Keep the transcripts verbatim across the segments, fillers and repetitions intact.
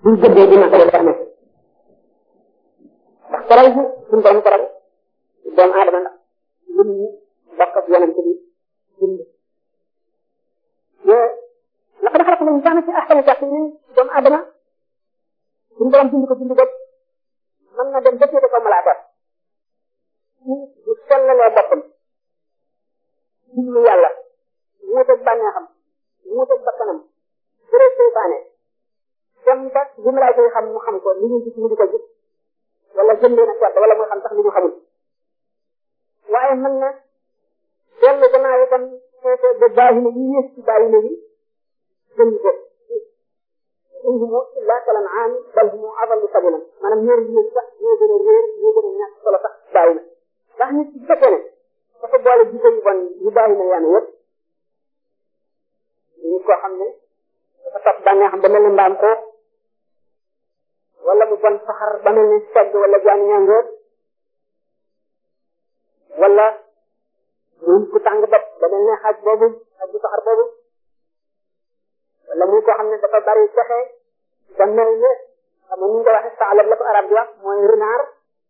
buñ gëddee di matale la amee ndax teral bi suñ borom teral doomu aadama ndax lim ñi bokk ak yonent bi bind laqad xalaqna al-insaana fi ahsani taqwiim doomu aadama suñ borom bind ko bind bopp mën na dem ba féete ko malaaka ci du sellalee boppam jublu yàlla wuuteeg bànneexam wuuteeg bakkanam bëree seytaane dem ba li malaaka yi xam mu xam ko li ñu gis mu di ko gis wala jëm leen a sedd wala muy xam sax li ñu xamul waaye mën na dellu gannaaw itam feete ba baahina yi yées ci baahina yi jëm ko in humu illa kal an'aam bal hum adallu sabiilan maanaam ñoo yées sax ñoo gën a réer ñoo gën a ñàkk solo sax baahina ndax nit ci fekkee ne dafa boole jikko yu bon yu baahina yaane yëpp nit koo xam ne dafa topp bànnee xam ba mel ne mbaam ko wala mu bon saxar ba mel ne segg wala jaani ñangoor wala muy ku tàng bopp ba mel ne xaaj boobu ak bu saxar boobu wala muy koo xam ne dafa bari pexe ba mel ne xam nga ni ñu ko waxee saalab la ko arab di wax mooy renard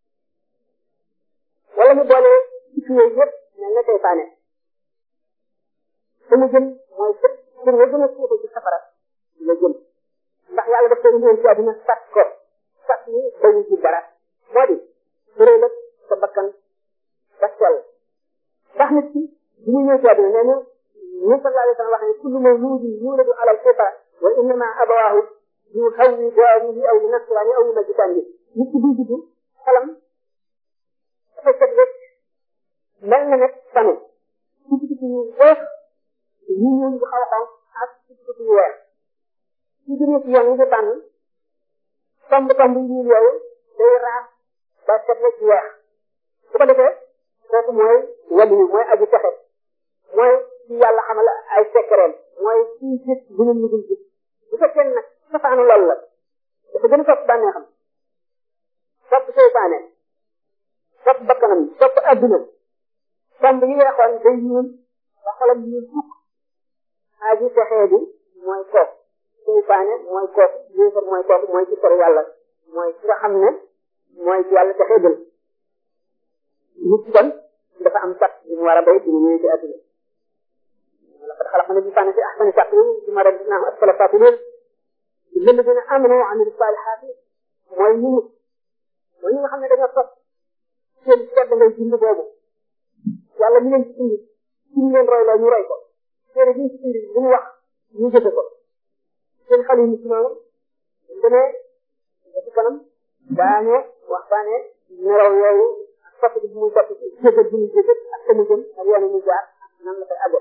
wala mu boole ci yooyu yëpp mel ne seytaane te mu jëm mooy fëpp pour nga gën a suufe ci safara la jëm ndax yàlla daf koy indiwoon ci àddina sàkk ko sàkk yi bayu ci dara moo di bëree la sa bakkan ba sell ndax nit ki bi ñu ñëw ci àddina nee na ñu sallallahu alayhi wa sallam wax ne kullu mawludin yuladu ala al-fitra wa innama abawaahu yuhawwidaanihi aw yunassiraanihi aw yumajjisaanihi nit ki buy juddu xelam dafay set rek mel na nag sane ci ci ñu weex ñu ñëw bu xaw a xaw ak ci ci ñu weex ci biir ci yoon yi nga tànn tomb tomb yi ñu yooyu day raaf ba set rek ci weex su ko defee kooku mooy wali mooy aji texe mooy ci yàlla xamal ay sekkereem mooy ci gis bu ñu dul gis bu fekkee nag safaanu loolu la dafa gën a topp bànneexam topp seytaane topp bakkanam topp adduna tomb yi weexoon day ñuul ba xolam ñuul fukk aji texee bi mooy kooku seytaane mooy kooku yéefar mooy kooku mooy ci sori yàlla mooy ki nga xam ne mooy ci yàlla texee jël nit kon dafa am sax bi mu war a béy bi mu ñëwee ci adduna laqad xalaqna al-insaana fi ahsani taqwiim thumma radadnaahu asfala saafiliin illa allaziina aamanuu wa amilu saalihaati mooy ñu nit mooy ñi nga xam ne dañoo topp seen sedd ngay bind boobu yàlla mi leen ci indi ci ñu leen roy la ñu roy ko téere bi ñu ci indi li mu wax ñu jëfe ko seen xale yi ci noonu demee ba ci kanam daañu waxtaane nelaw yooyu ak topp bi muy topp ci jégal bi muy jégal ak sama jëm ak yoon muy jaar nan la koy àgge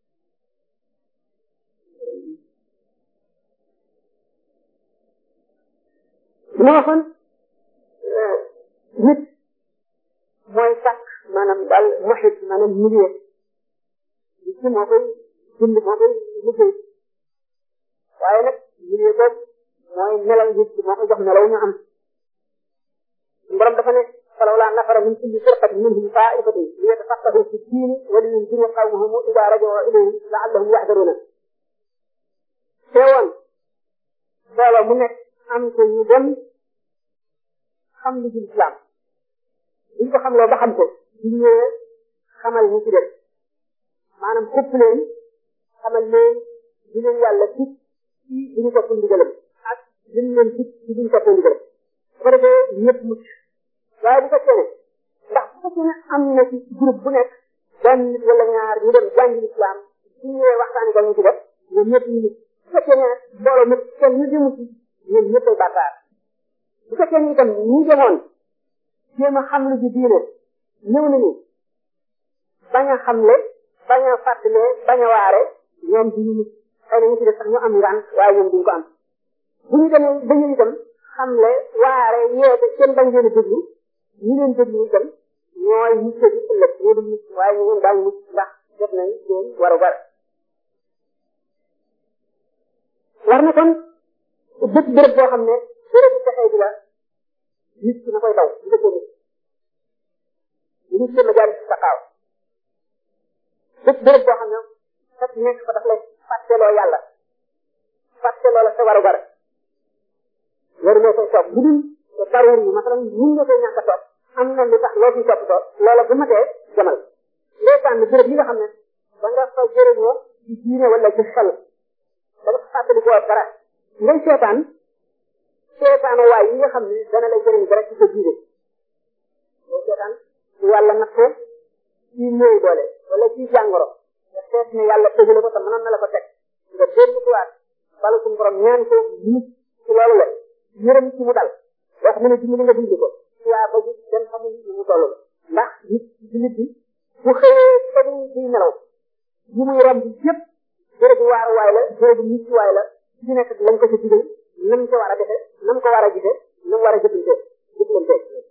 ma waxoon nit mooy sàkk maanaam daal muhit maanaam milieu li ci moo koy bind moo koy liggéey waaye nag milieu boobu mooy nelaw nit ki moo ko jox nelaw ñu am borom dafa ne falawlaa nafara min kulli firqatin minhum taa'ifatun liyatafaqqahu fi ddiini wa liyunziru qawmahum idhaa raja'uu ilayhim la'allahum yahdaruuna teewoon mbooloo mu nekk am ko ñu dem xam li ci islam buñ ko xamloo ba xam ko di ñëwee xamal ñu ci def maanaam xëpp leen xamal leen di leen yàlla dig ci duñu topp ndigalam ak liñ leen dig ci duñu topp ndigalam bu ko defee ñëpp mucc waaye bu fekkee ne ndax bu fekkee ne am na ci groupe bu nekk benn nit wala ñaar ñu dem jàngi islam di ñëwee waxtaani ko ñu ci def ñoom ñëpp ñu mucc bu fekkee ne mbooloo ñëpp kenn ñu jëmu ci ñoom ñëpp ay bàkkaar bu fekkee ne itam ñu demoon jéem a xam lu ji diine ñëw nañu bañ a xamle bañ a fàttale bañ a waare ñoom duñu nit xëy na ñu ci def sax ñu am ngaan waaye ñoom duñ ko am bu ñu demee dañu itam xamle waare yeete kenn bañ leen a déglu ñu leen déglu itam ñooy mucc bi ëllëg ñoo dul mucc waaye ñoom daañu mucc ndax def nañ seen waru gar war na kon bépp béréb boo xam ne béréb bu texee bi la nit ki na koy daw di ko génne nit ki ma jaar ci sa xaaw bépp béréb boo xam ne fekk nekk fa daf lay fàtteloo yàlla fàtteloo la sa waru gar loolu moo koy toog bu dul daruur yi masalan mun nga koy ñàkk a toog am na lu tax loo ciy topp toog loola bu matee jamal loo tànn béréb yi nga xam ne da nga fa jëriñoo ci diine wala ci xel da nga fa fàttali ko dara ngay seetaan seetaan waay yi nga xam ne dana la jëriñ dara ci sa diine ngay seetaan ci yàlla nattoo ci néew doole wala ci jàngoro nga seet ne yàlla tëjale ko te mënoon na la ko teg nga dellu ci waat balu suñu borom ñaan ko nit ci loolu la yërëm ci mu dal wax mu ne dimbali nga dindi ko ci waa ba gis dem xamul ni mu toll ndax nit ci nit bi bu xëyee tegu ci nelaw yi muy romb yëpp béréb waaru waay la béréb nit ci waay la ci nekk lañ ko ci digal nam ko war a defee nam ko war a gisee nam war a jëfante jëflante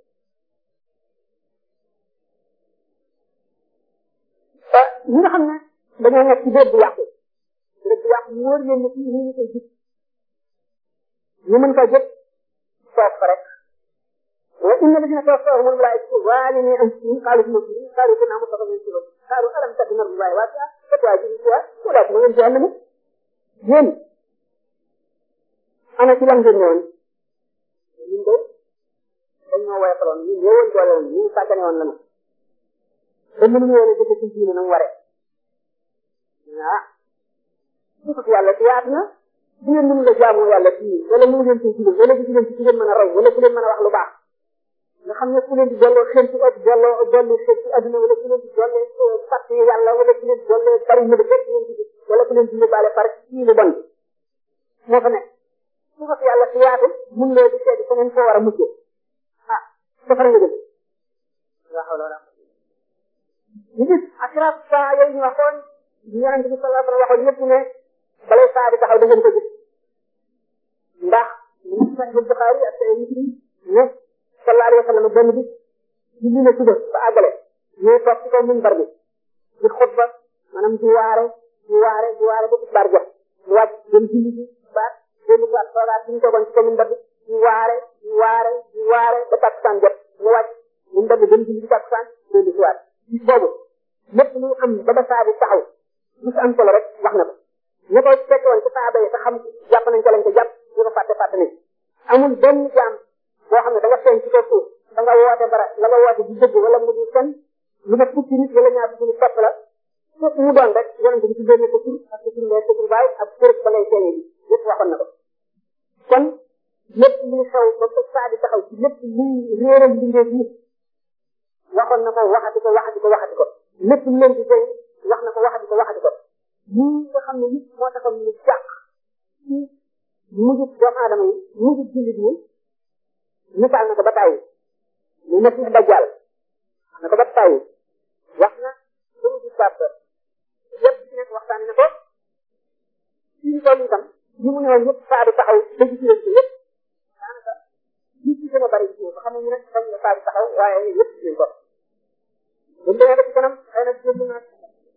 ñi nga xam ne dañoo nekk ci béréb bu yàqu béréb bu yàqu wóor leen ne fii ñu koy gis ñu mën fa jëf toog fa rek wa inna alladhina tawaffahum al-malaa'ikatu zalimi anfusihim qalu inna qalu kunna mustaqbimin fi qalu alam takun ardullahi wasi'a fatwajibu fiha wala tu'minu jahannam yéen ana ci lan ngeen ñëwoon ñun de dañ ñoo woyofaloon ñu ñëwoon doole woon ñu sàggane woon lanu te mënuñu woon a jëfe ci diine nam ware ah dugg yàlla ci yaat na bu ngeen mënu la jaamu yàlla fii wala mënu leen ci jigéen wala gis leen ci ngeen mën a roy wala ku leen mën a wax lu baax nga xam ne ku leen di dolloo xel ci ak dolloo dolli xel ci adduna wala ku leen di dollee fàtte yàlla wala ku leen di dollee bari ñu def leen ci wala ku leen di yóbbaale par ci lu bon moo fa nekk su ko yàlla ci yaatu mun loo di seeti feneen foo war a mujjee ah defar nga jëm waa xawla wala ñu gis asiraat saa yooyu ñu waxoon ñu yonente bi sallallahu alayhi wa sallam waxoon ñëpp ne balay saa di taxaw da ngeen ko gis ndax ñu ngi sax Bukhari ak say nit ñi ne sallallahu alayhi wa sallam benn bis ci li ne suba ba àggale ñuy toog ci kaw minbar bi di xutba maanaam di waare di waare di waare ba tisbaar jot mu wàcc dem julli ci tisbaar dellu waat toogaat fi ñu toogoon ci kaw minbar bi di waare di waare di waare ba takkusaan jot mu wàcc minbar bi dem julli ci takkusaan dellu si waat ci boobu lépp lu am ba ba saa di taxaw lu si am solo rek wax na ko ña koy fekkoon ci saaba yi te xam jàpp nañ ko lañ ko jàpp ñu ko fàtte fàtte nañ amul benn jaam boo xam ne da nga feeñ ci kaw suuf da nga woote dara la nga woote di dëgg wala mu di kenn lu nga fukki nit wala ñaar fukki nit topp la fekk mu doon rek yonente bi ci génne ko tur ak ko tur ndee ko tur baay ak kërëb ba ngay feeñee bi lépp waxoon na ko kon lépp luy xew ba ko saa di taxaw ci lépp luy réeral mbindeef nit waxoon na ko waxati ko waxati ko waxati ko lépp lu leen di jëy wax na ko waxati ko waxati ko ñii nga xam ne nit moo taxoon ñu jàq ci mujjub doomu aadama yi mujjub jullit yi misaal na ko ba tàyyi mu Masiix Dajjal wax na ko ba tàyyi wax na sëñ bi sàpp yëpp ci nekk waxtaane na ko ci ñu toll itam li mu ñëwoon yëpp saa di taxaw dëgg ci leen ko yëpp daanaka li ci gën a bari ci ba xam ne ñu nekk dañ la saa di taxaw waaye yëpp ci leen ko bu ñu demee ba ci kanam xëy na jënd na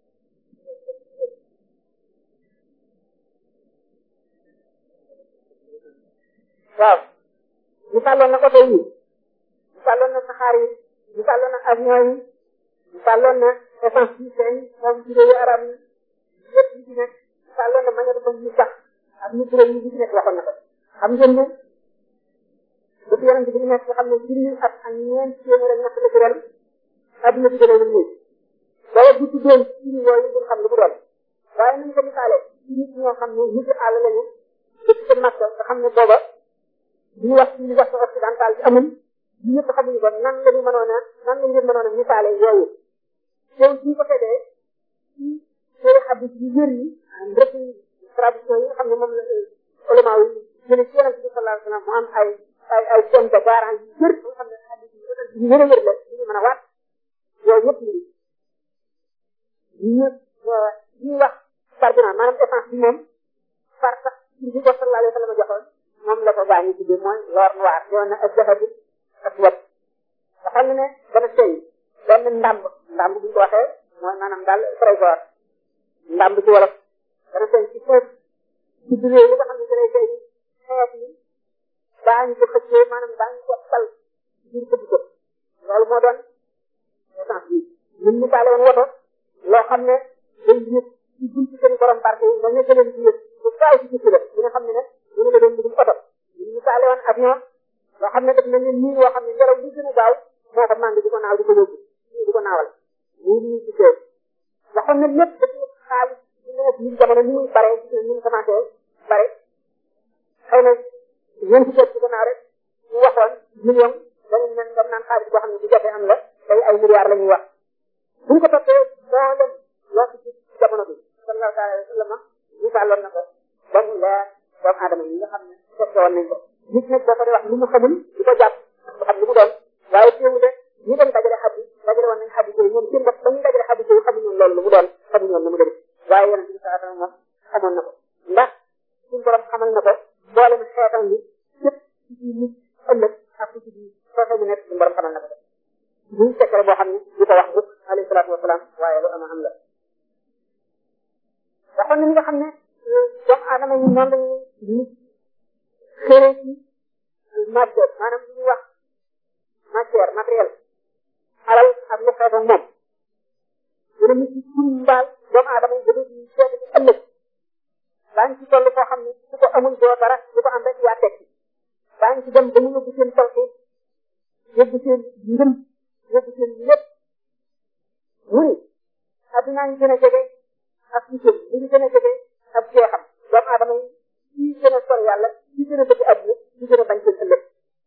waaw misaloon na oto yi misaloon na saxaar yi misaloon na avion yi misaloon na essence yi seen moom ci réewu arab yi yëpp yi ci nekk misaloon na magnétisme yi sax ak micro yi ci nekk waxoon na ko xam ngeen ne dafa yonente bi nekk nga xam ne junni at ak ñeent téeméer ak ñett la ci ren adduna bi gënee nii booba bu tuddoon ci yooyu duñ xam lu mu doon waaye nañ ko misaale ci nit ñoo xam ne nit àll lañu dëkk ca Makka nga xam ne booba ñu wax ci wax occidental bi amul ñu ñëpp xamuñu ko nan la ñu mënoon a nan la ñu mënoon a misaale yooyu yow suñ ko fekkee ci seen xabis yu wér yi rek tradition yi nga xam ne moom la ulama yi jële ci yonente bi sallallahu alayhi wa sallam mu am ay ay ay points de garantie yu wér nga xam ne xabis yi wér a wér la ñu mën a waat yooyu yëpp ñu ñu ñëpp ñuy wax carburant maanaam essence bi moom par sax ci bi ko sallallahu alayhi wa sallam joxoon moom la ko gaañu tuddee mooy l'or noir yoon na ak jaxatu ak wet nga xam ne dana tey benn ndàmb ndàmb bu ñu ko waxee mooy maanaam daal trésor ndàmb ci wolof dana tey ci suuf ci biir yi nga xam ne danay tey xeet yi daañu ko xëccee maanaam daañu ko tal biir ko dugg loolu moo doon essence bi ñun misaale woon woto loo xam ne day yëg ci buntu seen borom barke yi nga nekk leen ci yëg bu faaw ci ci la dina xam ne ne dina la doon dugg oto ñu misaale woon avion loo xam ne def nañ leen nii woo xam ne ngelaw li gën a gaaw moo ko màng di ko naaw di ko yóbbu di ko naawal nii nii ci kër waxoon na lépp dañu xaalis di nekk yi jamono ni muy bare ni mu commencé bare xëy na ñeent ci kër ci gannaaw rek ñu waxoon million dañu nen dem naan xaalis boo xam ne bu jafee am la day ay milliards la ñuy wax buñ ko toppee moo leen yokk ci jamono bi sallallahu alayhi wa sallam misaaloon na ko ba mu leer doomu aadama yi nga xam ne fekke woon nañ ko nit nag boo ko di wax lu mu xamul di ko jàpp du xam lu mu doon waaye téewu de ñi doon dajale xadis dajale woon nañ xadis yooyu ñoom seen bopp ba ñuy dajale xadis yooyu xamuñu loolu lu mu doon xamuñu woon lu mu dem waaye yonent bi sallallahu alayhi wa sallam xamoon na ko ndax suñu borom xamal na ko boolem xeetam bi képp ci ci nit ëllëg ak ci ci soote bu nekk suñu borom xamal na ko buñ secret boo xam ne du ko wax mukk alayhi salaatu wasalaam waaye lu ama am la waxoon nañu nga xam ne doomu aadama yi noonu lañuy nit xëree ci matière maanaam li ñuy wax matière matériel alal ak lu xeet ak moom dina nit ci suñ mbaal doomu aadama yi dana ci seet ci ëllëg daañu ci toll koo xam ne su ko amul doo dara su ko am rek yaa tekki daañu ci dem ba mu yóbbu seen taw yóbbu seen ngëm yóbbu seen lépp mu ni addunaa ñu gën a jege ak ci seen li ñu gën a jege ak jeexam doomu aadama yi ci gën a sori yàlla ci gën a bëgg adduna ci gën a bañ seen ëllëg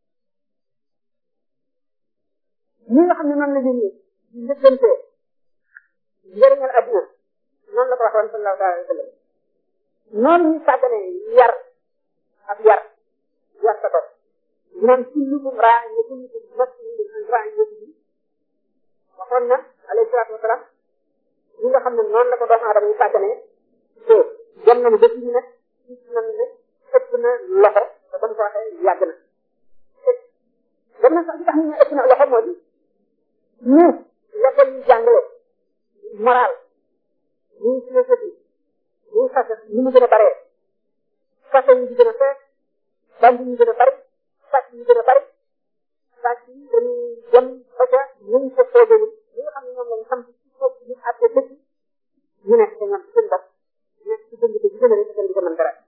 ñi nga xam ne noonu la ñu nii njëkkantee njëriñal adduna noonu la ko waxoon sallallahu alayhi wa sallam noonu ñu sàggane yar ak yar yar sa bopp ñoom kullukum raa'in wa kullukum mas'uulun an ra'iyyatihi waxoon na alayhi salaatu wa salaam ñi nga xam ne noonu la ko doomu aadama yi sàgganee te dem nañu ba fii nag gis nañu ne ëpp na loxo te ba mu ko waxee yàgg na dem na sax li tax ñu ne ëpp na loxo moo di ñu l'école yi jàngale moral ñuy philosophie ñuy fase ni mu gën a baree fase yi di gën a fees bandi yi gën a bari sàcc yi gën a bari sàcc yi dañuy dem ba ca ñu ko foogee ñi nga xam ne ñoom lañ xam ci foofu ñu àtte dëkk ñu nekk te ñoom seen bopp nekk ci dënd ko ci gën a rek kenn di ko mën dara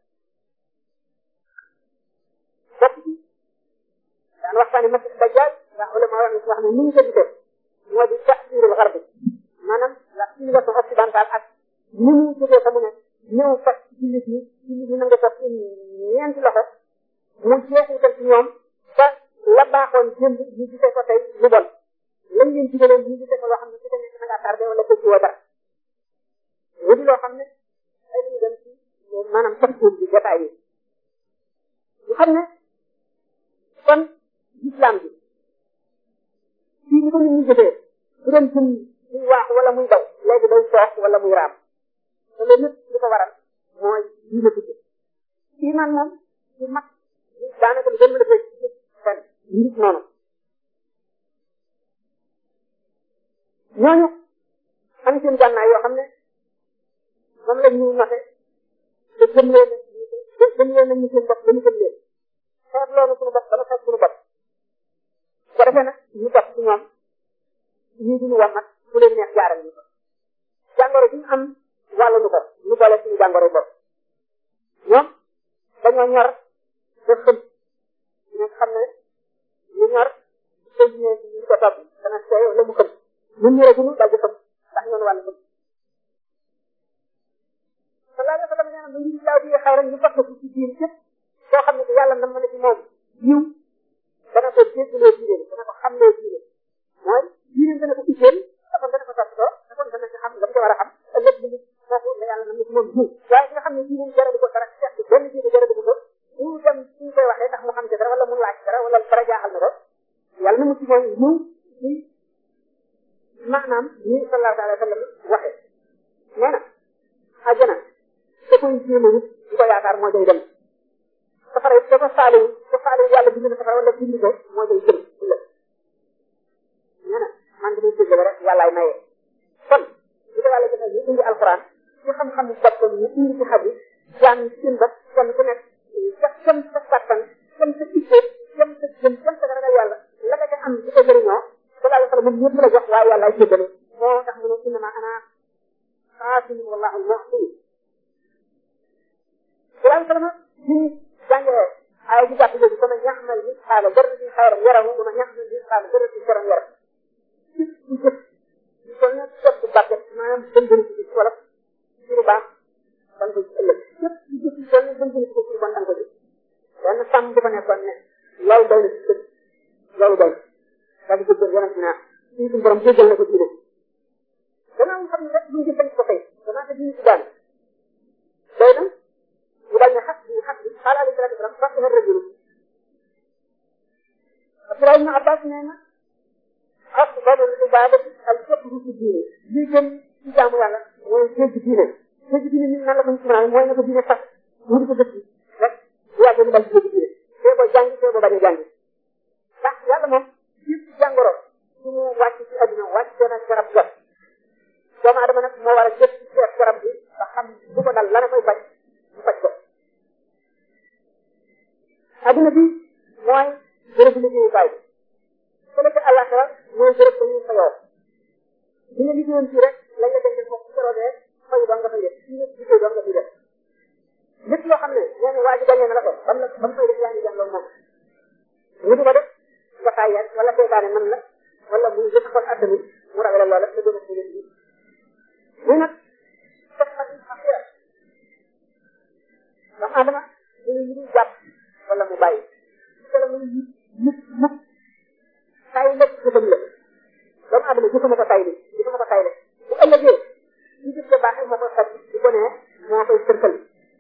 bopp bi daan waxtaane masih dajjal ndax ulama wax wax ne ni ñu ko gisee moo di ta'sirul gharbi maanaam la civilisation occidentale ak ni mu jógee fa mu ne ñëw fekk ci nit ñi ci nit ñi nangu ko ñeenti loxo mu jeexital ci ñoom ba la baaxoon jënd ñu gisee ko tey lu bon lañ leen digaloon ñu gisee ko loo xam ne su ko nekk na ngaa tardé wala ko ci woo dara lu di loo xam ne ay lañu dem ci maanaam tafsir bi détail yi ñu xam ne kon islam bi fii ni ko nit ñi jëfee bu doon jëm muy waax wala muy daw léegi day soox wala muy raam te loolu lépp li ko waral mooy lii la tudde iman moom ci mag daanaka lu gën mën a fee ci fen nit noonu ñooñu am seen gànnaay yoo xam ne moom la ñuy note te gëm leen te gëm leen nañu seen bopp dañu gëm leen xeet loolu suñu bopp dana xeet suñu bopp bu ko defee nag ñu topp ci ñoom ñii duñu wan nag fu leen neex jaaral ñu ko jàngoro bi ñu am wàllu ñu ko ñu boole suñu jàngoro bopp ñoom dañoo ñor ba xëm ñu xam ne ñu ñor te ñu ñu ko topp dana seey la mu xëm ñun ñu rek ñu dal di xëm ndax ñoon wàllu xëm sallallahu alayhi wa sallam nee na ñu laaw bi xaw rek ñu fekk ci ci diin képp koo xam ne yàlla nam na ci moom yiw dana ko jéggaloo diine dana ko xamloo diine mooy diine dana ko itteel dafa dana ko toppatoo dafa dana ci xam la mu ko war a xam ëllëg bi foofu la yàlla nam na ci moom yiw waaye ki nga xam ne diine jaradu ko dara seet benn diine jaradu ko ñu dem suñ koy waxee ndax mu xam ci dara wala mu laaj dara wala dara jaaxal na ko yàlla na mu ci mooy yiw ci maanaam ni sallallahu alayhi wa sallam waxee nee na àjjana te koy jéem a wut di ko yaakaar moo day dem safara it da ko faalewu ko faalewu yàlla bind na safara wala bind ko moo day jëm ëllëg nee na man damay jéggale rek yàllaay maye kon li ko yàlla defal ñu indi alquran ci xam-xam boppam ñu indi ci xadis jaam seen bopp kenn ku nekk kem sa kàttan kem sa itte kem sa jëm kem sa ragal yàlla la nga ca am di ko jëriñoo sallallahu alayhi wa sallam moom ñëpp la jox waaye yàllaay jéggale moo tax mu ne innama ana xaasimun wallahu al-mu'ti sallallahu alayhi wa sallam ñu jàngee ay di jàpp jooju sama ñaxmal mi xaala jarati xayram yaramu dama ñaxmal mi xaala jarati jaram yaram ci ci jëf ñu ko ne jot bu bàkke maanaam gën gën ci wala ci lu baax dan ko ci ëllëg yëpp ci jëf yi toll gën gën ci ci bon dan ko ci benn sàmm dafa nekkoon ne loolu doy na ci dëkk loolu doy daal di jëggal yonent naa ci suñu borom jéggal na ko ci dëkk danaa mu xam ne rek buñu jëfal ko tey danaa ko diñu ci daan doy na mu dal ne xas bi xas bi xaala alayhi salatu wasalam parce que rajulu Abdullah ibn Abbas nee na afdalul ibadati al fiqhu fi diine lii gën ci jaamu yàlla mooy jéggi diine jéggi diine nit nan la ko ci mën mooy na ko diine sax mu di ko dëkk rek bu yàggee mu dal jéggi diine tee boo jàngi tee boo bañ a jàngi ndax yàlla moom yëpp jàngoro su mu wàcc ci adduna wàcc doon ak garab jot doomu adama nag moo war a jëf ci seet garab bi ba xam bu ko dal lana koy faj mu faj ko adduna bi mooy bërëb liggéeyukaay bi fële ca àllaxira mooy bërëb ba ñuy fayoo bi nga liggéeyoon fii rek lañ la denc foofu ci roobee fayu doon nga fay def fii nga liggéey doon nga fi def lépp loo xam ne nee na waa ji gañee na la ko bam la ba mu fay def yaa ngi jànloon moom ñu di ko def nga tàyyal wala seytaane mën la wala muy jëf xool addami mu ragale loola da gën a fi leen bi muy nag sax ak xira doomu adama dañu ñu jàpp wala mu bàyyi wala muy yit nit nit tay la jëfam la doomu adama jëfama ko tay li jëfama ko tay le bu ëllëgee ñu jëf ko baaxee moo koy xaj di ko nee moo koy sërkal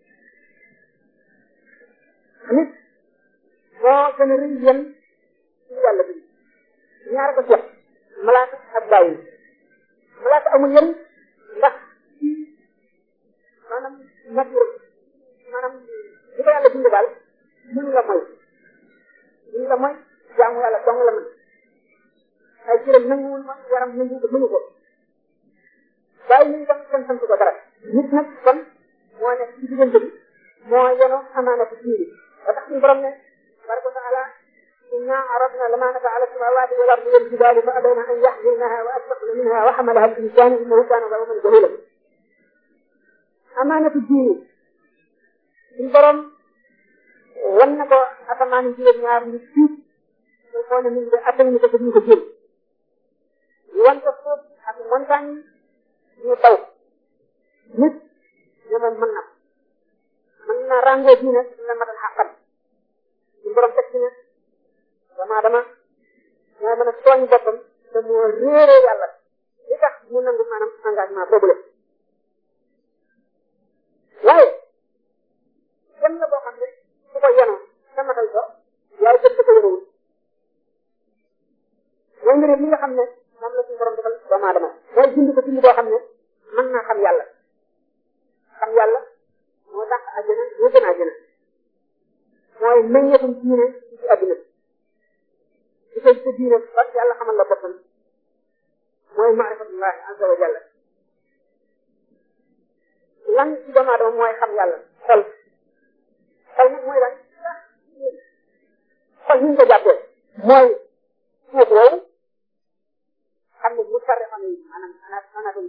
nit moo gën a rëy yem ci yàlla bi ñaar ko seet malaaka ak bàyyi malaaka amul yem ndax ci maanaam nature maanaam li ko yàlla bind daal mënu la mooy mënu la mooy jaamu yàlla dong la mën ay cëram nanguwul ma yaram nangu ko mënu ko bàyyi ñu tam kenn sant ko dara nit nag kon moo nekk ci diggante bi moo yeno amaana ci biir ba tax suñu borom ne baraka taala inna aradna lamanata ala samawati wal ardi wal jibali fa abayna an yahmilnaha wa ashfaqna minha wa hamalaha al insanu innahu kana zaluman jahula amaanatu diine suñu borom wan na ko asamaan yi juróom ñaar ñu tiit ñu xoo ne min de attanuñu ko duñu ko jël ñu wan ko suuf ak montagne ñu taw nit ne moom mën na mën na ràngoo diine dina matal xàqam suñu borom teg ci ne dama dama moo mën a tooñ boppam te moo réeree yàlla li tax mu nangu maanaam engagement boobu la waaye dem la boo xam ne su ko yenoo te matal ko yaay gën ko yenowul mooy mbir li nga xam ne moom la suñu borom defal doomu aadama mooy bind ko bind boo xam ne mën naa xam yàlla xam yàlla moo tax àjjana moo gën àjjana mooy meññetum diine ci àdduna di koy sa diine parce que yàlla xamal la boppam mooy maarifatullahi azza wa jalla lan ci doomu aadama mooy xam yàlla xol xol nag mooy lan xol ni ñu ko jàppee mooy suuf woowu xam ne bu sarre xam yi maanaam anatomi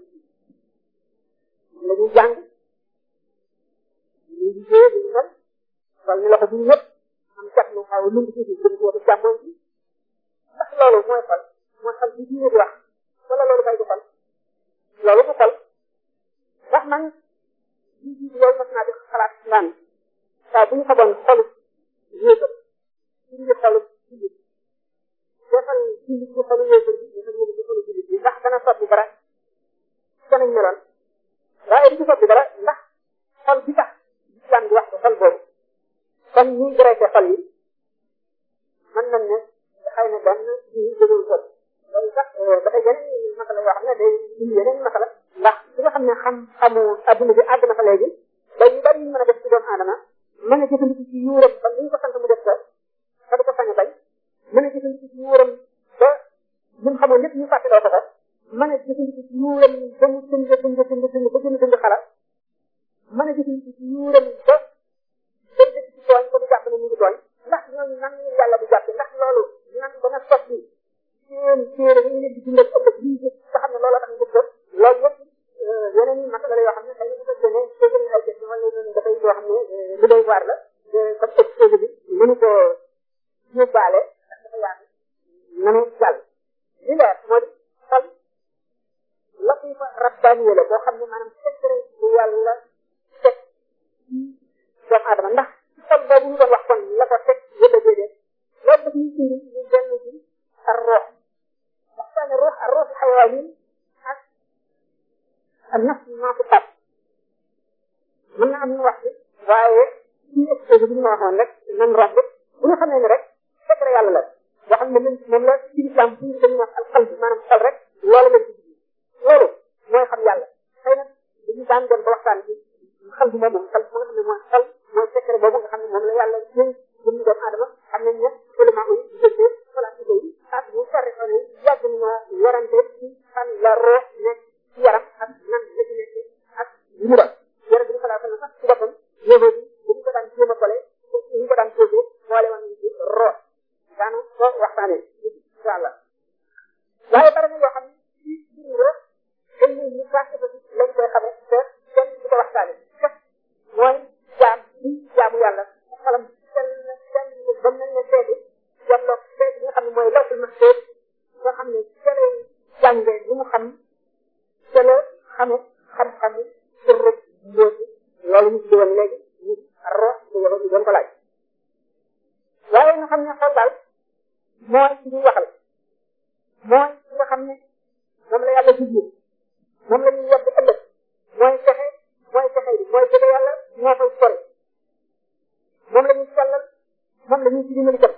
la ñuy jàng ñu gisee ñu mel xol ni loxo bi ñëpp am cat lu xaw a lungi ci ci gën ko wata càmmoñ bi ndax loolu mooy xol mooy xol bi diine di wax wala loolu kay du xol loolu du xol ndax man loolu mas naa di xalaat naan saa bu ñu xamoon xolu yéetal ci ñu xolu jullit defal jullit ñu xolu yéetal bi defal ñu xolu jullit bi ndax dana soppi dara ca nañ meloon waaye du ci soppi dara ndax xol bi tax islam di wax ko xol boobu kon ñuy graissé xol yi mën nañ ne xëy na benn ñu jógul ko loolu sax dafay yeneen masala yoo xam ne day indi yeneen masala ndax li nga xam ne xam-xamu adduna bi àgg na fa léegi ba yu bari ñu mën a def ci doomu aadama mën a jëfandiku ci yuuram ba li ñu ko sant mu def ko te du ko sañ a bañ mën a jëfandiku ci yuuram ba li mu xamoon lépp ñu fàttaloo ko ko mën a jëfandiku ci yuuram ba mu tënd tënd tënd tënd ba gën a tënd xalaat mën a jëfandiku ci yuuram ba day dëkk ci tooñ ko du jàpp ne mu ngi tooñ ndax ñooñu nan ñu yàlla di jàppe ndax loolu nan dana sotti seen téere yi ngeen di dundal ëllëg lii nga xam ne loolu tax ñu def loolu yëpp yeneen yi masala yoo xam ne xëy na bu fekkee ne ay question wala dafay loo xam ne lu doy waar la comme exposé bi mënu ko yóbbaale ak dafa yaatu nanu jàll li leer moo di xol latifa rabbaaniya la boo xam ne maanaam secret bu yàlla teg ci doomu aadama ndax xol boobu ñu doon wax kon la ko teg wala déedéet loolu daf ñuy indi ñu dellu ci ar ruux waxtaane ruux ar ruux xayawaan yi ak ak nafs maa ko tab mën na am ñu wax ci waaye ci exposé bi ñu ma waxoon rek nan romb bu nga xamee ne rek secret yàlla la boo xam ne moom la ci islam ci dañuy wax al qalb maanaam xol rek loolu lañ ci jigi loolu mooy xam yàlla xëy na dañu daan dem ba waxtaan bi xal bi moom xal bi nga xam ne mooy xal mooy secret boobu nga xam ne moom la yàlla ñëw jëm doomu aadama xam nañ ne ulama yi diggante politique yi ak ñu sori yi yàgg nañoo warante ci fan la roox nekk ci yaram ak nan la ci nekk ak li mu doon yaram bi ñu ko daan sax ci boppam yóbbu bi dañu ko daan jéem a kole ñu ko daan posé boole woon ñu ci roox daanu ko waxtaanee incha allah waaye bari na yoo xam ne ci biir roox dañ ne ñu gàtt ko ci lañ koy xamee te kenn du ko waxtaanee fekk mooy jaam ci jaamu yàlla xalam kenn kenn ba mel ne seeti wala seeti bi nga xam ne mooy lawtul mahfuz nga xam ne ca lay jàngee li mu xam ca la xame xam-xam pour rek mbóoti loolu ñu ci woon léegi ñu roox ñu yëba ñu doon ko laaj waaye nga xam ne xol daal mooy ci ñuy waxal mooy ci nga xam ne moom la yàlla jublu moom la ñuy yedd ëllëg mooy texe mooy texe bi mooy jege yàlla moo koy sori moom la ñuy sellal moom la ñuy ci dimbali tam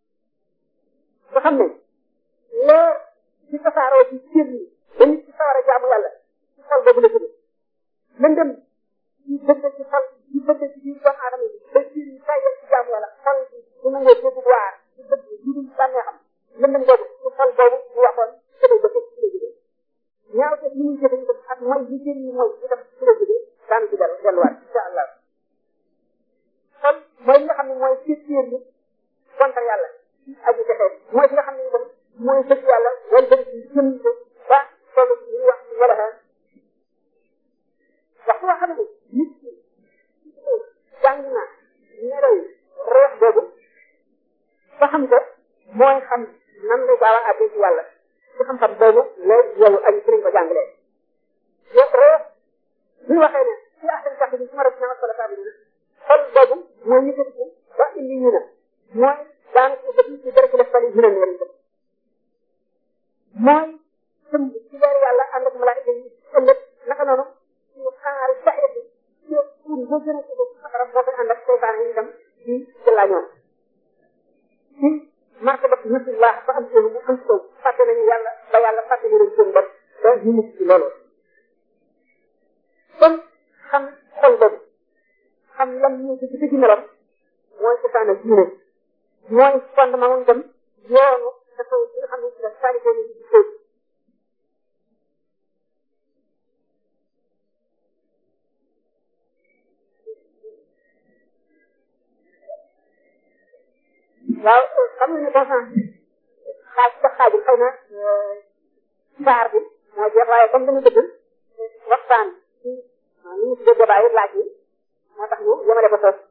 nga xam ne leer ci tasaaroo ci cër yi ba nit ci sawar a jaamu yàlla ci xol boobu la jóge lëndëm ci dëgg ci xol ci dëgg ci biir doomu aadama yi ba cër yi tayal ci jaamu yàlla xol bi bu nangoo dégg waar ci dëgg li dul bànnee xam lëndëm boobu ci xol boobu ñu waxoon ci lay dëgg ci lay jóge ñaaw te li muy jëfe itam ak mooy li cër yi mooy itam ci lay jóge daanu ci dellu delluwaat incha allah xol mooy li nga xam ne mooy ci cër yi contre yàlla aji defee mooy li nga xam ne itam mooy dëgg yàlla wala dëgg ci jëm ko ba toll ci li wax wala xeer wax nga xam ne nit ki jàng na ñeroy reex boobu ba xam ko mooy xam nan la gaaw a àggee ci yàlla ci xam-xam boobu lay yow aji ci lañ ko jàngalee yo reex bu ñu waxee ne ci axsani sax bi su ma rek na sala sabi na xol boobu mooy yëkkatiku ba indi ñu na mooy daanaka ba ci dara ci lefali dina neer yi mooy sëmb ci leer yàlla ànd ak malaayika yi ëllëg naka noonu ci xaari saxee bi ci pour ba gën a ko ci xaram moo koy ànd ak seytaane yi itam ci jëlaañoom ci marque ba nasillah ba am seen mu am seen fàtte nañu yàlla ba yàlla fàtte ñu leen seen bopp ba ñu mucc ci loolu kon xam xol boobu xam lan ñu ci dëgg melam mooy cosaan ak diine mooy fondement moom itam yoonu dafa li nga xam ne ci la saliko ni di sëy waaw xam nga ne conscience xaaj sa xaajul xëy na saar bi moo jeex waaye comme dañu bëgg waxtaan ci li ñu tuddee débat yi laaj yi moo tax ñu yemale ko foofu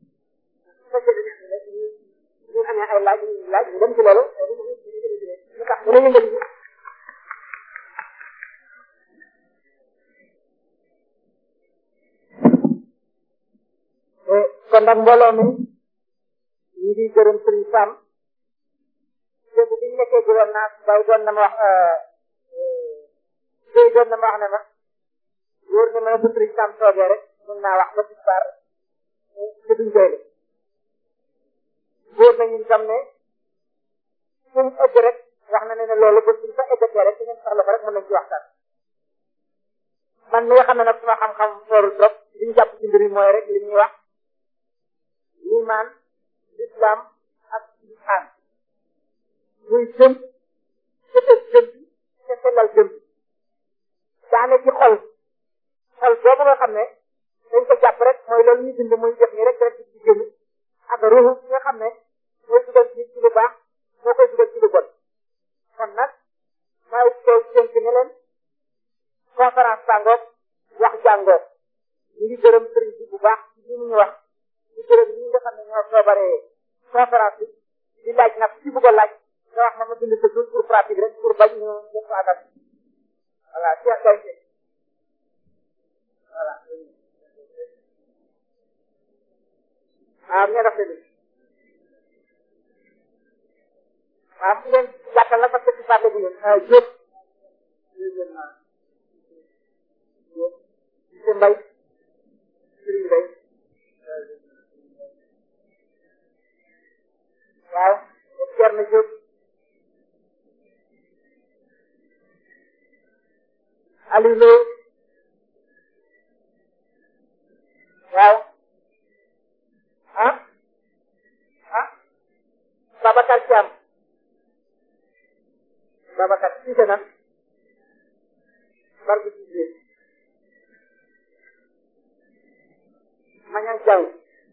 ñu amee ay laaj ñu laaj ñu dem ci loolu ñu tax dina yëngal ji kon nag mbooloo mi ñu ngi gërëm Sëriñ Sam dégg bi ñu nekkee gouvernance bay doon na ma wax bay doon na ma wax ne ma wóor na ma bu Sëriñ Sam toogee rek mën naa wax ba ci par te duñ doyle góor nañu tam ne suñ egg rek wax na ne ne loolu ba suñ fa eggatee rek su ngeen soxla ko rek mën nañ ci waxtaan man mi nga xam ne nag suma xam-xam soorul trop li ñu jàpp ci mbir mi mooy rek li ñuy wax limaan l'islam ak ihsaan muy jëm jëfe jëm te sellal jëm daane ci xol xol boobu nga xam ne dañ ko jàpp rek mooy loolu ñu bind muy def ni rek rek ci jëm ak ruuxu nga xam ne mooy dugal ci ci lu baax moo koy dugal ci lu bon kon nag may ko tënk ne leen conférence tàngoog wax jàngoog ñu ngi gërëm sëriñ bi bu baax ci li ñu wax ñu gërëm ñi nga xam ne ñoo soobaree conférence bi di laaj nag ci bëgg a laaj nga wax ma ma bind sa tur pour pratique rek pour bañ ñu def ko adat voilà Cheikh Gaye voilà ah ngeen def bi ah mu ngeen gàttal la parce que ci parle bi ngeen Diop Diop monsieur Mbaye Serigne Mbaye waaw Thierno Diop Aliou Lo waaw ah ah Babacar Thiam Babacar Cissé na Bargu Cissé Mañan Diaw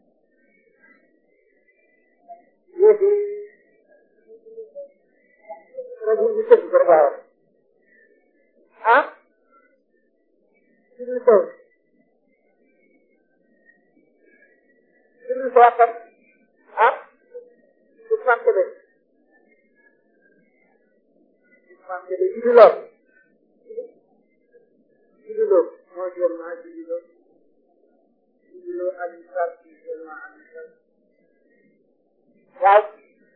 yéegi rajo bi tëdd ko waaw ah Sidou Sow Sidou Sow ak ah Ousmane Kébé Ousmane Kébé Sidou Lo Sidou Lo moo jël naa Sidou Lo Sidou Lo Aliou Sall jël naa Aliou Sall waaw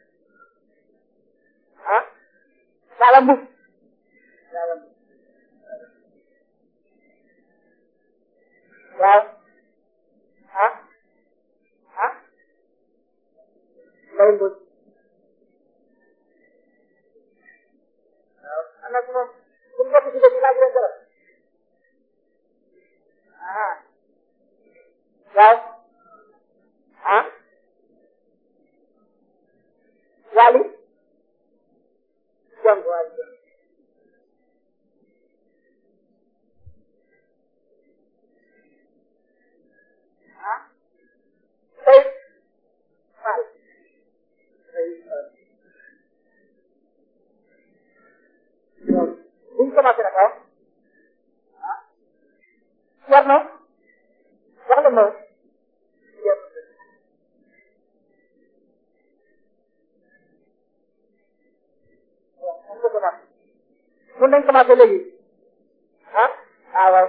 ah Sala Mboup Sala Mboup waaw ah ah Mbaye Mbodj waaw ana ko moom bu mbokk ci dañu laaj leen dara ah waaw ah Wali jàng Wali jàng ah tey Fall tey Fall buñ commencé nag ah Thierno wax leen ma mun nañ commencé léegi ah ah waaw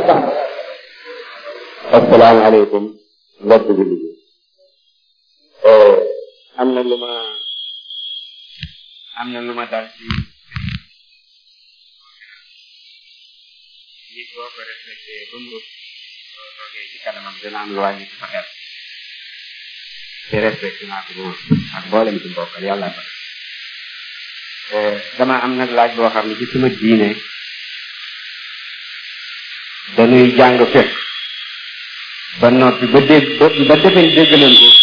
asalaamaaleykum mbokk bi liggéey am na lu ma am na lu ma dal ci nit boo ko respecté ba mu boo toogee ci kanamam dina am lu wàññi ci sa xel te respecté naa ko moom ak mboolem ci mbokkal yàlla ba dama am nag laaj boo xam ne ci suma diine dañuy jàng fekk ba noppi ba dégg ba ba defee dégg nañ ko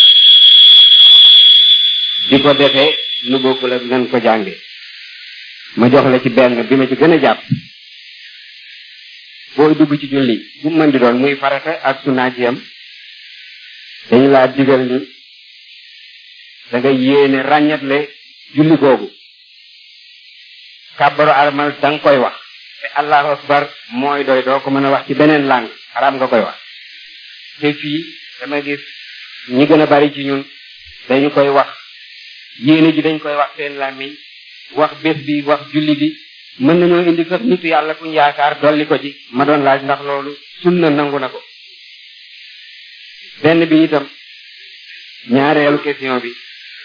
di ko defee nu bokkul ak nan ko jànge ma jox la ci benn bi ma ci gën a jàpp booy dugg ci julli bu mën di doon muy farata ak sunna ci yam dañu laa digal ni da nga yéene ràññatle julli googu kàbbaru armal da nga koy wax te allahu akbar mooy doy doo ko mën a wax ci beneen langue xaraam nga koy wax te fii dama gis ñi gën a bari ci ñun dañu koy wax yéene ji dañ koy wax seen làmmiñ wax bés bi wax julli bi mën nañoo indi sax nitu yàlla kuñ yaakaar dolli ko ci ma doon laaj ndax loolu sunna nangu na ko benn bi itam ñaareelu question bi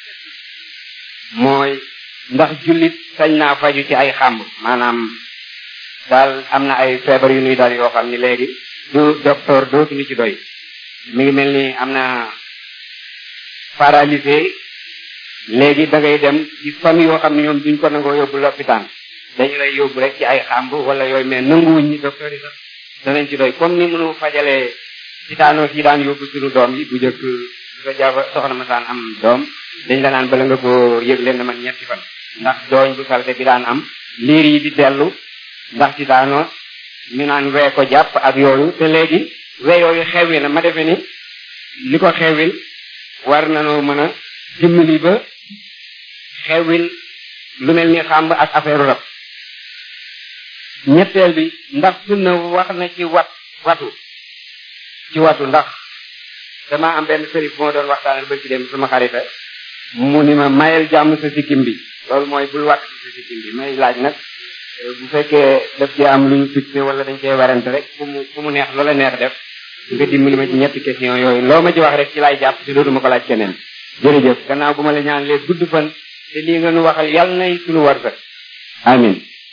mooy ndax jullit sañ naa faju ci ay xàmb maanaam daal am na ay feebar yu nuy dal yoo xam ni léegi du docteur dootuñu ci doy mi ngi mel ni am na paralysé léegi da ngay dem ci famille yoo xam ne ñoom duñ ko nangoo yóbbu lopitaan dañu lay yóbbu rek ci ay xàmb wala yooyu mais nanguwuñ ni docteur yi sax danañ ci doy comme ni mënu fajalee titanos yi daan yóbbu suñu doom yi bu njëkk nga jaba soxna ma saan am doom dañ la naan bala nga ko yëg leen na man ñetti fan ndax dooñ bu salte bi daan am liir yi di dellu ndax titanos ñu naan wee ko jàpp ak yooyu te léegi wee yooyu xewwi na ma defe ni li ko xewwil war nanoo mën a dimbali ba xewwil lu mel ni xàmb ak affaire rab ñetteel bi ndax sunna wax na ci wat watu ci watu ndax dama am benn sëriñ bu ma doon waxtaanal ba ci dem sama xarita mu ni ma mayel jàmm sa sikkim bi loolu mooy bul wat ci sa sikkim bi may laaj nag bu fekkee daf ci am lu ñu fixé wala dañ cee werante rek fu mu fu mu neex loola neex def nga dimbali ma ci ñetti question yooyu loo ma ci wax rek ci laay jàpp te dootuma ko laaj keneen jërëjëf gannaaw bu ma la ñaan lee gudd fan te lii nga nu waxal yàlla nay suñu war sa amin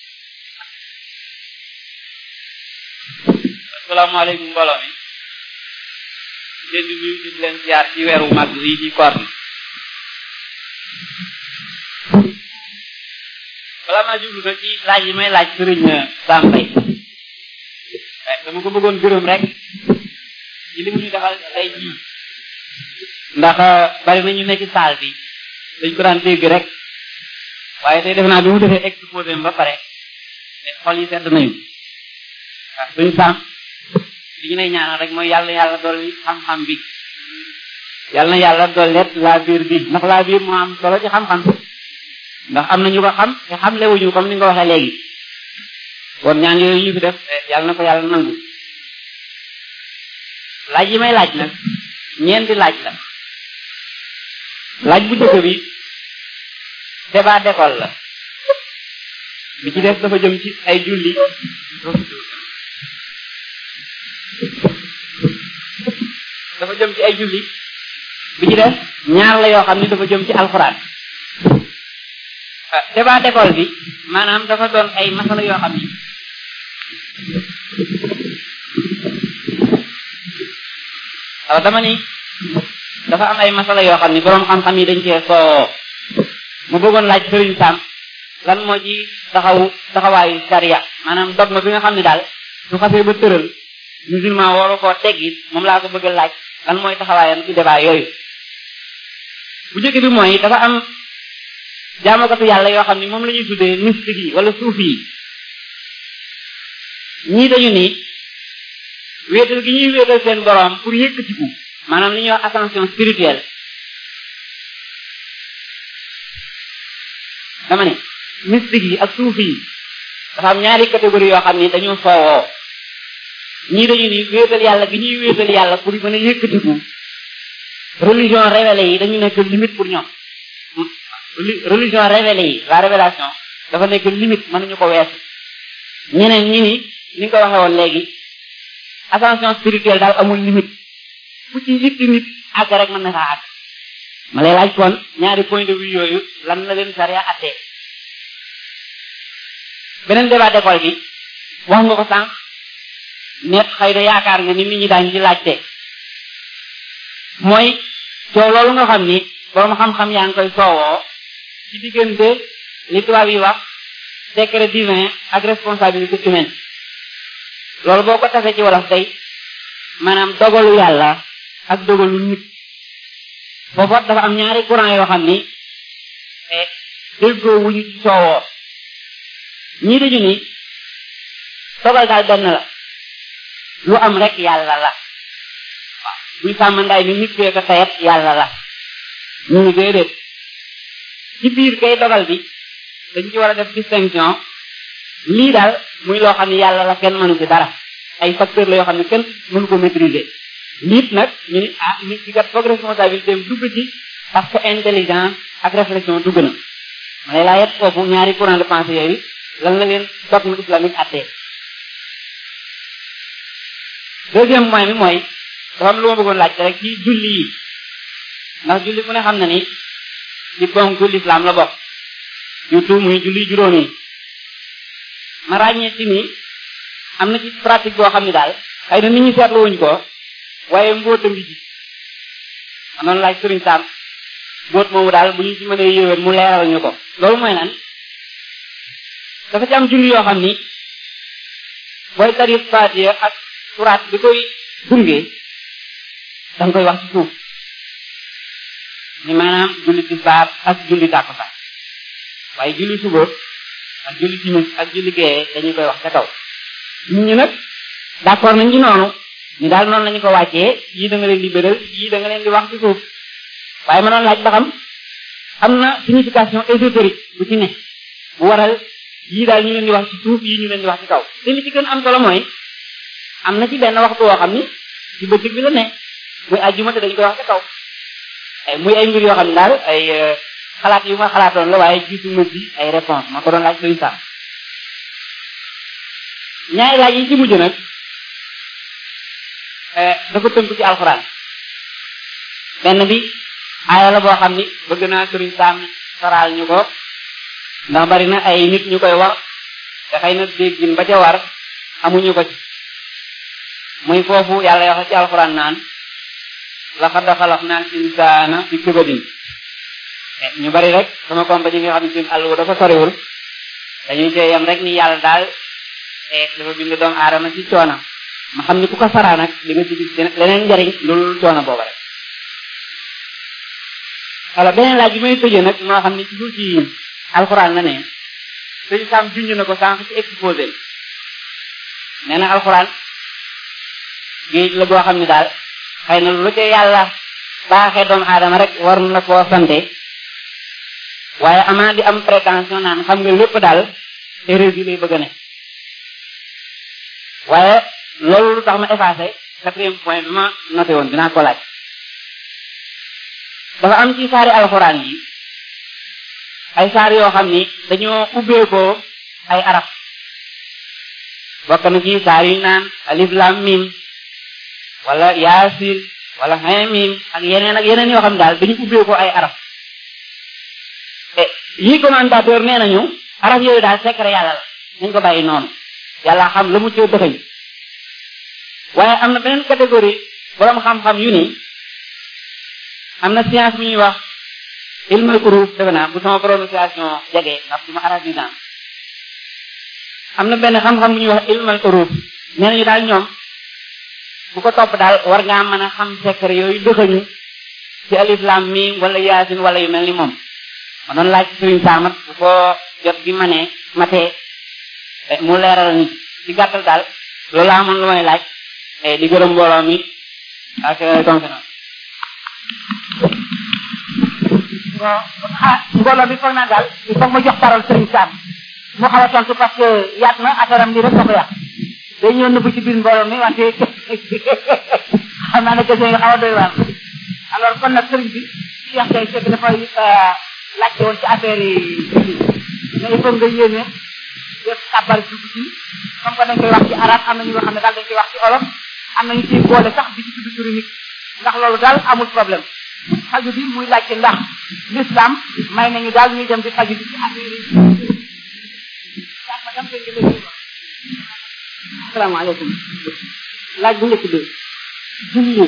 asalaamaaleykum mbooloo mi leen di nuyu di leen ziar ci weeru mag yi di koor bi balaa maa jublu na ci laaj yi may laaj sëriñ Sam Mbaye dama ko bëggoon gërëm rek ci li mu ñu defal tey jii ndax bari na ñu nekk ci saal bi dañ ko daan dégg rek waaye tey def naa bi mu defee exposé ba pare xol yi sedd nañu waaw suñu Sam li ñu lay ñaanal rek mooy yàlla yàlla dolli xam-xam bi yàlla na yàlla dollet laa biir bi ndax laa biir moo am solo ci xam-xam ndax am na ñu ko xam te xam lewuñu comme ni nga ko waxee léegi kon ñaan yooyu ñu fi def yàlla na ko yàlla nangu laaj yi may laaj nag ñeenti laaj la laaj bu njëkk bi débat d'école la bi ci def dafa jëm ci ay julli dafa jëm ci ay julli bi ci def ñaar la yoo xam ni dafa jëm ci alxuraan débat d'école bi maanaam dafa doon ay masala yoo xam ni alors dama ni dafa am ay masala yoo xam ni boroom xam-xam yi dañ cee soo mu bëggoon laaj Sëriñ Sam lan moo ci taxaw taxawaayu sariya maanaam dogma bi nga xam ne daal su xasee ba tëral musulman waru koo teggi moom laa ko bëgg laaj lan mooy taxawaayam ci débat yooyu bu njëkk bi mooy dafa am jaamukatu yàlla yoo xam ni moom la ñuy tuddee mystique yi wala suufi yi ñii dañu ni wéetal gi ñuy wéetal seen borom pour yëkkatiku maanaam li ñuy wax ascension spirituelle dama ne mystique yi ak suufi yi dafa am ñaari catégorie yoo xam ni dañu soowoo ñii dañu ni wéetal yàlla gi ñuy wéetal yàlla pour mën a yëkkatiku religion révélée yi dañu nekk limite pour ñoom religion révélée yi la révélation dafa nekk limite mënuñu ko weesu ñeneen ñi ni ni nga ko waxee woon léegi ascension spirituelle daal amul limite fu ci yitti nit àgg rek mën na faa àgg ma lay laaj kon ñaari point de vue yooyu lan la leen sariya attee beneen débat d'école bi wax nga ko sànq net xëy na yaakaar nga ni nit ñi daañu ci laajte mooy coow loolu nga xam ni borom xam-xam yaa ngi koy soowoo ci diggante li tubaab yi wax décret divin ak responsabilité humaine loolu boo ko tafee ci wolof tey maanaam dogalu yàlla ak dogalu nit foofu dafa am ñaari courant yoo xam ni déggoo wuñu ci soowoo ñii dañu ni dogal daal benn la lu am rek yàlla la waaw buy sàmm nday mi nit fee ko tayet yàlla la ñu ngi déedéet ci biir kay dogal bi dañ ci war a def distinction lii daal muy loo xam ne yàlla la kenn mënu ci dara ay facteur la yoo xam ne kenn mënu ko maîtriser liit nag ñu ni ah nit ci kat foog responsabilité am dugg ci parce que intelligence ak réflexion dugg na ma lay laa yet foofu ñaari courant de pensée yooyu lan la leen dogme islamique attee deuxième point bi mooy dafa am lu ma bëggoon laaj rek ci julli yi ndax julli ku ne xam na ni ci bonk l'islam la bokk surtout muy julli juróom yi ma ràññee ci ni am na ci pratique boo xam ne daal xëy na nit ñi seetlu wuñ ko waaye mbóota ngi ci ma noonu laaj sëriñ Sam mbóot moomu daal bu ñu ci mënee yéwén mu leeral ñu ko loolu mooy nan dafa ci am julli yoo xam ni booy tari Faatiha ak suraat bi koy gunge danga koy wax ci suuf ni maanaam julli tisbaar ak julli tàkkusaan waaye julli suba ak julli timis ak julli gee dañuy koy wax ca kaw nit ñi nag d'accord nañ ci noonu ñu daal noonu lañu ko wàccee yii da nga leen di béral yii da nga leen di wax ci suuf waaye ma doon laaj ba xam am na signification ésotérique bu ci ne bu waral yii daal ñu leen di wax ci suuf yii ñu leen di wax ci kaw te li ci gën am solo mooy am na ci benn waxtu woo xam ni ci bëccëg bi la ne muy àjjuma te dañu koy wax ca kaw ay muy ay mbir yoo xam ne daal ay xalaat yu ma xalaatoon la waaye gisuma ci ay réponse ma ko doon laaj luy sax ñaari laaj yi ci mujj nag dafa tënk ci alxuraan benn bi aaya la boo xam ni bëgg naa sëriñ Sam saraal ñu ko ndax bari na ay nit ñu koy wax te xëy na déggin ba ca war amuñu ko ci muy foofu yàlla wax ci alxuraan naan laqad xalaqnal insaana fi kabadin ñu bari rek sama compagnie nga xam ne suñu àll dafa soriwul dañuy cee yem rek ni yàlla daal dafa bind doomu aadama ci coono ma xam ni ku ko saraa nag li nga ci gis leneen njariñ loolu coono booba rek alors beneen laaj bi may tëjee nag moo xam ni ci du ci alxuraan la ne sëñ Sam junj na ko sànq ci exposé nee na alxuraan géej la boo xam ne daal xëy na lu ca yàlla baaxee doomu aadama rek war na koo sante waaye amaa di am prétention naan xam nga lépp daal erreur bi lay bëgg a ne waaye loolu lu tax ma effacé quatrième point bi ma noté woon dinaa ko laaj dafa am ci saari alxuraan yi ay saar yoo xam ni dañoo ubbeekoo ay araf bokk na ci saar yu naan alif lam mim wala yaasin wala hamim ak yeneen ak yeneen yoo xam ne daal dañu ubbeekoo ay araf te yi commentateur nee nañu araf yooyu daal secret yàlla la nañ ko bàyyi noonu yàlla xam la mu cee dëxëñ waaye am na beneen catégorie boroom xam-xam yu ni am na science bu ñuy wax ilmul uruf defe naa bu sama prononciation jege ndax du ma arabisant am na benn xam-xam bu ñuy wax ilmul uruf nee nañu daal ñoom bu ko topp daal war ngaa mën a xam secret yooyu dëxëñu ci alif lam mim wala yaasin wala yu mel ni moom ma doon laaj sëriñ Samat bu ko jot gi ma ne matee mu leeral nit ci gàttal daal loolu laa amoon lu may laaj di gërëm mbooloo mi ak conférence ah mbooloo bi foog naa daal il faut ma jox parole sëriñ Sam mu xaw a tontu parce que yaat na affaire am lii rek moo ko yàq day ñëw nëbb ci biir mbooloo mi wante xam naa ne question yi xaw a doy waar alors kon nag sëriñ bi Cheikh Tay Seck dafay laajte woon ci affaire yi mais il faut nga yéene def xabar dugg ci comme que dañ koy wax ci arab am na ñu nga xam ne daal dañ koy wax ci olof am nañu ci boole sax di ci tudd turu nit ndax loolu daal amul problème faju bi muy laajte ndax l'islam may nañu daal ñuy dem di faju bi ci affaire yi asalaamaaleykum laaj bu njëkk bi julli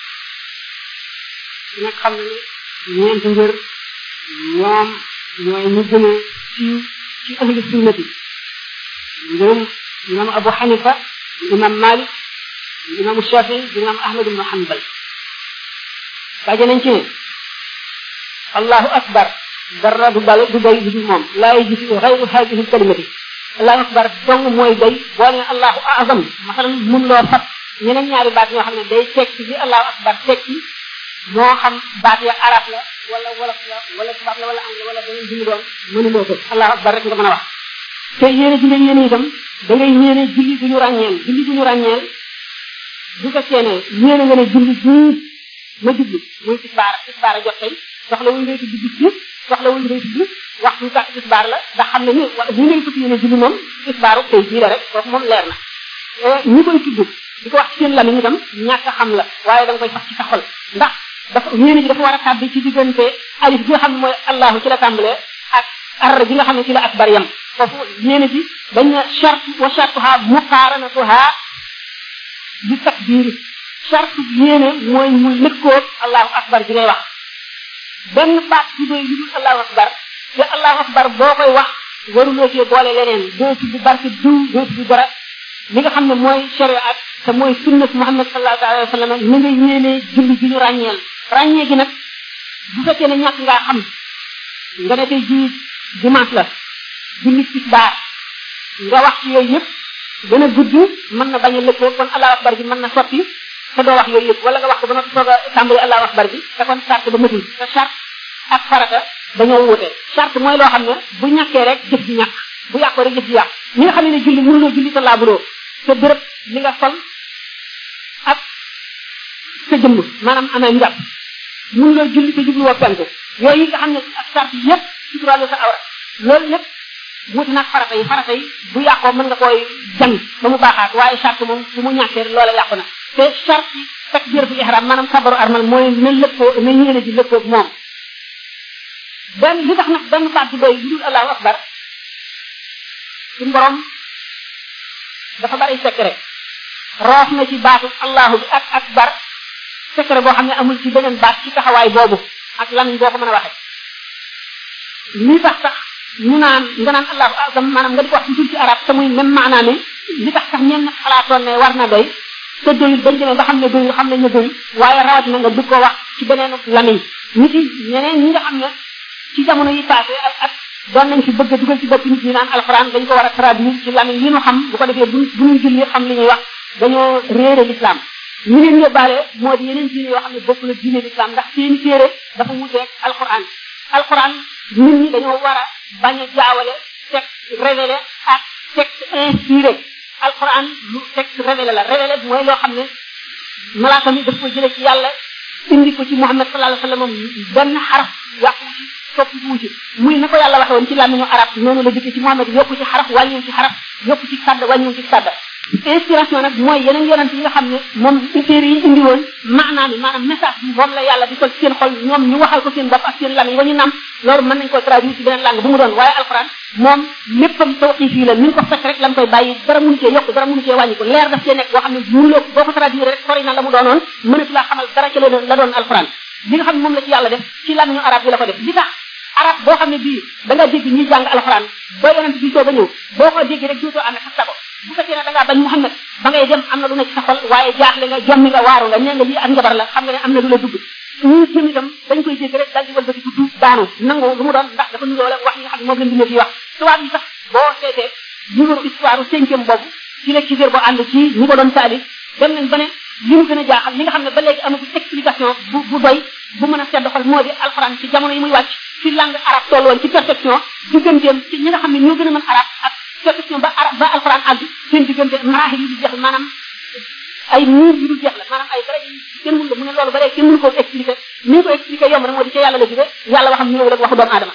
nag xam ne ñeenti ngir ñoom ñooy ñu gën a siiw ci ahlu sunnati ngërëm imam Abu Hanifa imam Malik imam Shafii imam Ahmad ibn Hanbal daje nañ ci ne allahu akbar dara du dal du doy du moom laa yajidu ghayru hadhihi kalimati allahu akbar dong mooy doy boo ne allahu azam masalan mun loo fat ñeneen ñaari baat ñoo xam ne day tekki bi allahu akbar tekki moo xam baat ya arab la wala wolof la wala tubaab la wala anglais wala beneen bimu doon mënuloo ko allahu akbar rek nga mën a wax te yéene ji nga yéene itam da ngay yéene julli bu ñu ràññeel julli bu ñu ràññeel bu fekkee ne yéene nga ne julli bii ma jublu muy tisbaar tisbaar a jot tey soxla wuñ ngay tudd bis bi soxla wuñ ngay tudd waxtu ta tisbaar la ndax xam ne ni li ngay tudd yéene julli moom tisbaaru tey jii la rek kooku moom leer na ñi koy tudd di ko wax ci seen lamiñ itam ñàkk a xam la waaye da nga koy sax ci sa xol ndax dafa yéene ji dafa war a tàbbi ci diggante alif bi nga xam ne mooy allahu ci la tàmbalee ak ar bi nga xam ne ci la akbar yam foofu yéene ji dañ ne charte wa chartuha muqaaranatuha bi takbir charte yéene mooy muy lëkkoog allahu akbar ji ngay wax benn baat ci doy lu dul allahu akbar te allahu akbar boo koy wax waruloo cee boole leneen doo tudd barke diw doo tudd dara li nga xam ne mooy sharia te mooy sunnat Muhammad sallallahu alayhi wa sallam ni nga yéene julli ji ñu ràññeel ràññee gi nag bu fekkee ne ñàkk ngaa xam nga ne tey ji dimanche la julli tisbaar nga wax ci yooyu yëpp gën a gudd mën na bañ a lëkkoo kon allahu akbar ji mën na sotti te doo wax yooyu yëpp wala nga wax ko ba noppi soog a tàmbali allahu akbar ji te kon charte ba matul te charte ak farata dañoo wuute charte mooy loo xam ne bu ñàkkee rek jëf ji ñàkk bu yàqoo rek jëf ji yàq ñi nga xam ne ne julli mënuloo julli te laabuloo te béréb li nga sol ak sa jëmm maanaam amee njàpp mënuloo julli te jubluwoo penku yooyu nga xam ne ak charte yëpp suturaale sa awra loolu lépp wuute nag farata yi farata yi bu yàqoo mën nga koy jàng ba mu baaxaat waaye charte moom bu mu ñàkkee loola yàqu na te charte yi takbiratul ihram maanaam sabaru armal mooy na lëppoo na yéene ji lëppoo moom benn li tax nag benn baat bi doy lu dul allahu akbar suñu borom dafa bari secret roof na ci baatu allahu bi ak akbar secret boo xam ne amul ci beneen baat ci taxawaay boobu ak lan boo ko mën a waxe li tax sax ñu naan nga naan allahu akbar maanaam nga di ko wax ci ci arab te muy même maanaam ne li tax sax ñenn xalaatoon ne war na doy te doyul bañ demee ba xam ne doyul xam nañ ne doyul waaye rawatina nga di ko wax ci beneen lamiñ nit yi ñeneen ñi nga xam ne ci jamono yi passé ay at doon nañ fi bëgg a dugal ci bopp nit ñi naan alxuraan dañ ko war a traduire ci lamiñ yi ñu xam bu ko defee bu bu ñuy julli xam li ñuy wax dañoo réere l'islam ñu leen yóbbaale moo di yeneen diine yoo xam ne bokk la diine l'islam ndax seeni téere dafa wuteeg alxuraan alxuraan nit ñi dañoo war a bañ a jaawale texte révélé ak texte inspiré alquran lu texte révélé la révélé mooy loo xam ne malaaka mi daf ko jëlee ci yàlla indi ko ci Muhammad sallallahu alayhi wa sallam benn xaraf yàqu ci soppi bu ci muy na ko yàlla waxe woon ci làmmiñu arab noonu la jëkkee ci Muhammad yokku ci xaraf wàññiwu ci xaraf yokku ci sàdd wàññiwu ci sàdd inspiration nag mooy yeneen yonent yi nga xam ne moom téere yi indi woon maanaam maanaam message bi moom la yàlla di sol ci seen xol ñoom ñu waxal ko seen bopp ak seen làmmiñ wa ñu nam loolu mën nañ ko traduire ci beneen langue bu mu doon waaye alquran moom léppam tawqiif yi la ni ko fekk rek la koy bàyyi dara mënu cee yokk dara mënu cee wàññi ko leer daf cee nekk boo xam ne mënuloo boo ko traduire rek sori na la mu doonoon mënatu laa xamal dara ca la doon alquran li nga xam ne moom la ci yàlla def ci làmmiñu arab bi la ko def li tax arab boo xam ne bii da nga dégg ñuy jàng alquran ba yonent bi soog a ñëw boo ko dégg rek dootoo ànd ak sa sago bu fekkee ne da ngaa bañ Muhammad ba ngay dem am na lu ne ci sa xol waaye jaaxle nga jommi nga waaru nga nee nga lii ak njabar la xam nga ne am na lu la dugg ñun jëm itam dañ koy dégg rek daal di wëlbati ku tuub daanu nangu lu mu doon ndax dafa nuyoo la wax yi nga xam ne moom lañ dina fi wax tubaab yi sax boo seetee numéro histoire cinquième boobu ci la ci boo ànd ci ñi ko doon taalif dem nañ ba ne li mu gën a jaaxal li nga xam ne ba léegi amagu explication bu bu doy bu mën a sedd xol moo di alxuraan ci jamono yi muy wàcc ci langue arabe toll woon ci perfection digganteem ci ñi nga xam ne ñoo gën a mën arabe ak perfection ba arab ba alxuraan àgg seen diggante maraaxil yi di jeex maanaam ay niir yu dul jeex la maanaam ay dara yi kenn mënu la mu ne loolu ba léegi kenn mënu ko expliquer ni ñu ko expliquer yomb rek moo di ca yàlla la jóge yàlla waxam ñëw rek waxu doomu aadama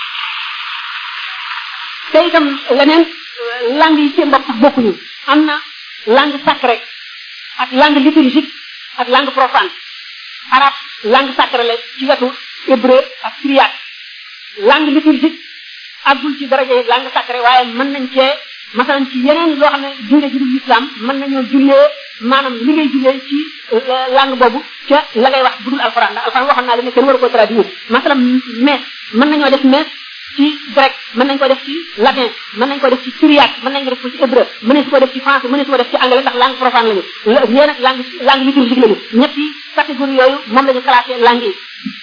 te itam leneen langue yi seen bopp sax bokkuñu am na langue sacrée ak langue liturgique ak langue profane arabe langue sacrée la ci wetu hébreu ak syriaque langue liturgique àggul ci daraje langue sacrée waaye mën nañ cee masalan ci yeneen loo xam ne diine ji dul islam mën nañoo jullee maanaam li ngay jullee ci langue boobu ca la ngay wax budul alxuraan ndax alxuraan waxoon naa la ne kenn waru ko traduire masalan mais mën nañoo def mais ci grec mën nañ ko def ci latin mën nañ ko def ci syriaque mën nañ ko def ci hébreu mën nañ ko def ci français mën nañ ko def ci anglais ndax langue profane lañu yéen ak langue langue liturgique lañu ñetti catégorie yooyu moom lañu classé langue yi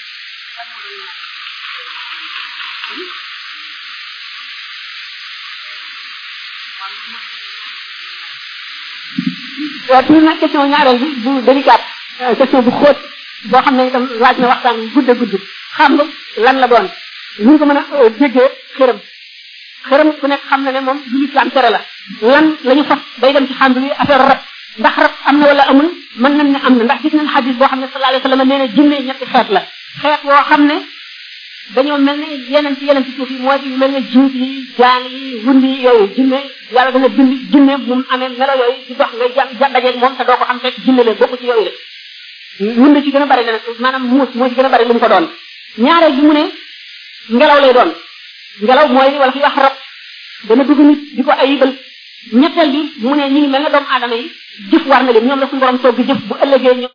waaw toujours nag question ñaareel bi bu délicate question bu xóot boo xam ne itam laaj na waxtaan gudd a gudd xam nga lan la doon ñu ngi ko mën a déggee xërëm xërëm ku nekk xam na ne moom du lislaam tere la lan la ñu fas day dem ci xàmb li affaire rab ndax rab am na wala amul mën nañ ne am na ndax gis nañ xadis boo xam ne sallallahu alayhi wa sallam nee na jinne ñetti xeet la xeet woo xam ne dañoo mel ne yeneen ci yeneen ci suuf yi mooy yu mel ne jiw yi jaan yi wundi yi yooyu jinne yàlla dana bind jinne mu amee melo yooyu di dox ngay jàng dajeeg moom te doo ko xam fekk jinne la bokk ci yooyu la wund ci gën a bari la maanaam muus moo ci gën a bari lu mu ko doon ñaareel bi mu ne ngelaw lay doon ngelaw mooy li wala fi wax rab dana dugg nit di ko ayibal ñetteel bi mu ne ñi ngi mel ne doomu aadama yi jëf war na leen ñoom la suñu borom toog di jëf bu ëllëgee ñoom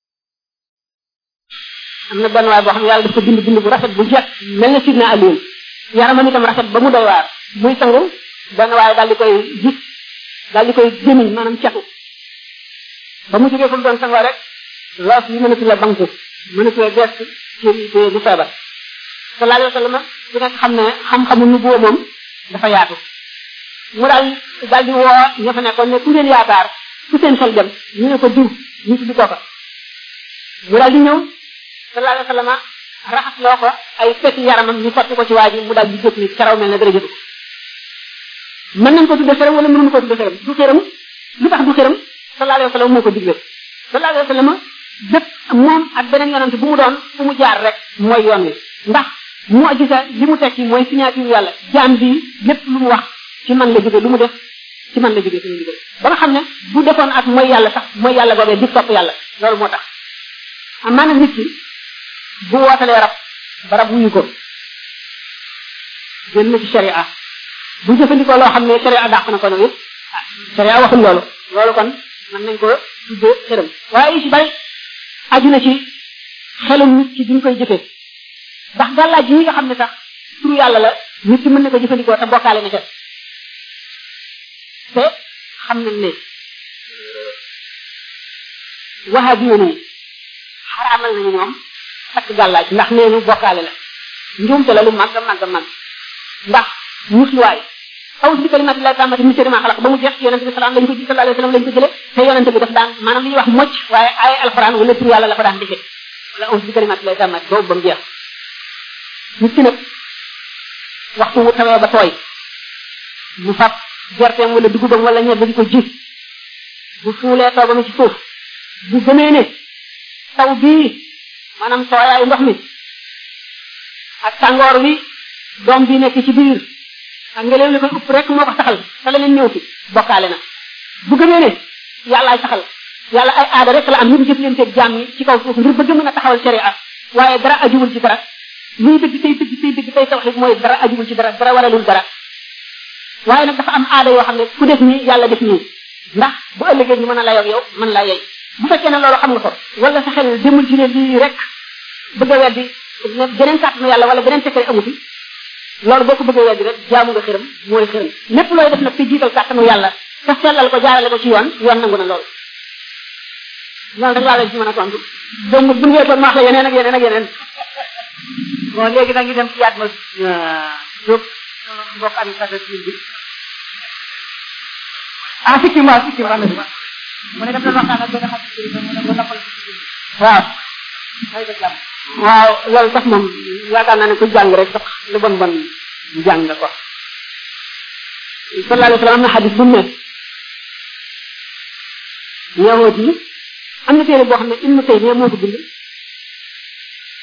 am na benn waay boo xam ne yàlla daf ko bind bind bu rafet bu jekk mel na sidna Aliou yaramam itam rafet ba mu doy waar muy sangu benn waay daal di koy gis daal di koy gémiñ maanaam catu ba mu jógee fa mu doon sangoo rek loos yi mënatu la banku mënatu la gest ci du feebar sallallahu alayhi wa sallam ku nekk xam ne xam-xamu nu boo moom dafa yaatu mu daal daal di woo ña fa nekkoon ne ku ngeen yaakaar ku seen xel dem ñu ne ko diw ñu tuddi kooka mu daal di ñëw sallallahu alayhi wa sallam raxas loo ko ay feti yaramam ñu sotti ko ci waa ji mu daal di jóg ni karaw mel ne dara jëtu mën nañ ko tudde xërëm wala mënuñu ko tudde xërëm du xërëm lu tax du xërëm sallallahu alayhi wa sallam moo ko digle sallallahu alayhi wa sallam bépp moom ak beneen yonante bu mu doon fu mu jaar rek mooy yoon wi ndax mu'jiza li mu tekki mooy signature yàlla jaam bi lépp lu mu wax ci man la jóge lu mu def ci man la jóge suñu jóge ba nga xam ne bu defoon ak mooy yàlla sax mooy yàlla boobee di topp yàlla loolu moo tax amaana nit ki bu wootalee rab barab wuyu ko génn na ci sharia bu jëfandikoo loo xam ne sharia dàq na ko nag it ah sharia waxul loolu loolu kon mën nañ ko tuddee xërëm waaye yu ci bari aju na ci xelum nit ki duñ koy jëfee ndax gàllaaj yi nga xam ne sax turu yàlla la nit ki mën na ko jëfandikoo te bokkaale na ca te xam nañ ne wahabi yi xaraamal nañu ñoom takk gàllaaj ndax nee ñu bokkaale la njuumte la lu màgg a màgg a màgg ndax musluwaay awus bi kalimati llahi tammati min sharri ma xalaq ba mu jeex yonente bi salaam lañ ko sallallahu alayhi wa sallam lañ ko jële te yonente bi daf daan maanaam li ñuy wax mocc waaye ay alquran wala tur yàlla la ko daan defee wala awus bi kalimati llahi tammati boobu ba mu jeex nit ki nag waxtu wu tawee ba tooy mu fab gerteem wala dugubam wala ñebe di ko ji bu fuulee toogam ci suuf bu gëmee ne taw bii maanaam tooyaayu ndox mi ak tàngoor wi doom bi nekk ci biir ak ngelaw li koy upp rek moo ko saxal te leneen ñëw fi bokkaale na bu gëmee ne yàllaay saxal yàlla ay aada rek la am ñu jëf leen teeg jaam ñi ci kaw suuf ngir bëgg mën a taxawal sharia waaye dara ajuwul ci dara luy dëgg tey dëgg tey dëgg tey tawhid mooy dara ajuwul ci dara dara waralul dara waaye nag dafa am aada yoo xam ne ku def nii yàlla def nii ndax bu ëllëgee ñu mën a layoog yow mën laa yey bu fekkee ne loolu xam nga ko wala sa xel demul ci ne lii rek bëgg a weddi ne beneen kàttanu yàlla wala beneen secret amu fi loolu boo ko bëggee weddi rek jaamu nga xërëm mooy xërëm lépp looy def nag te jiital kàttanu yàlla te sellal ko jaarale ko ci yoon yoon nangu na loolu loolu rek laa leen ci mën a tontu donc bu ngeen doon wax la yeneen ak yeneen ak yeneen bon léegi nag ñu dem ci yaat ma Diop mbokk administrateur bi ah effectivement effectivement mu ne daf doon waxtaan ak benn xarit bi mu ne ko nappal ci waaw ay da jàmm waaw loolu sax moom yaakaar naa ne ku jàng rek sax lu bon bon jàng nga ko sallallahu alayhi wa sallam am na xadis bu mu ne yahood yi am na téere boo xam ne Ibnu Taymiya moo ko bind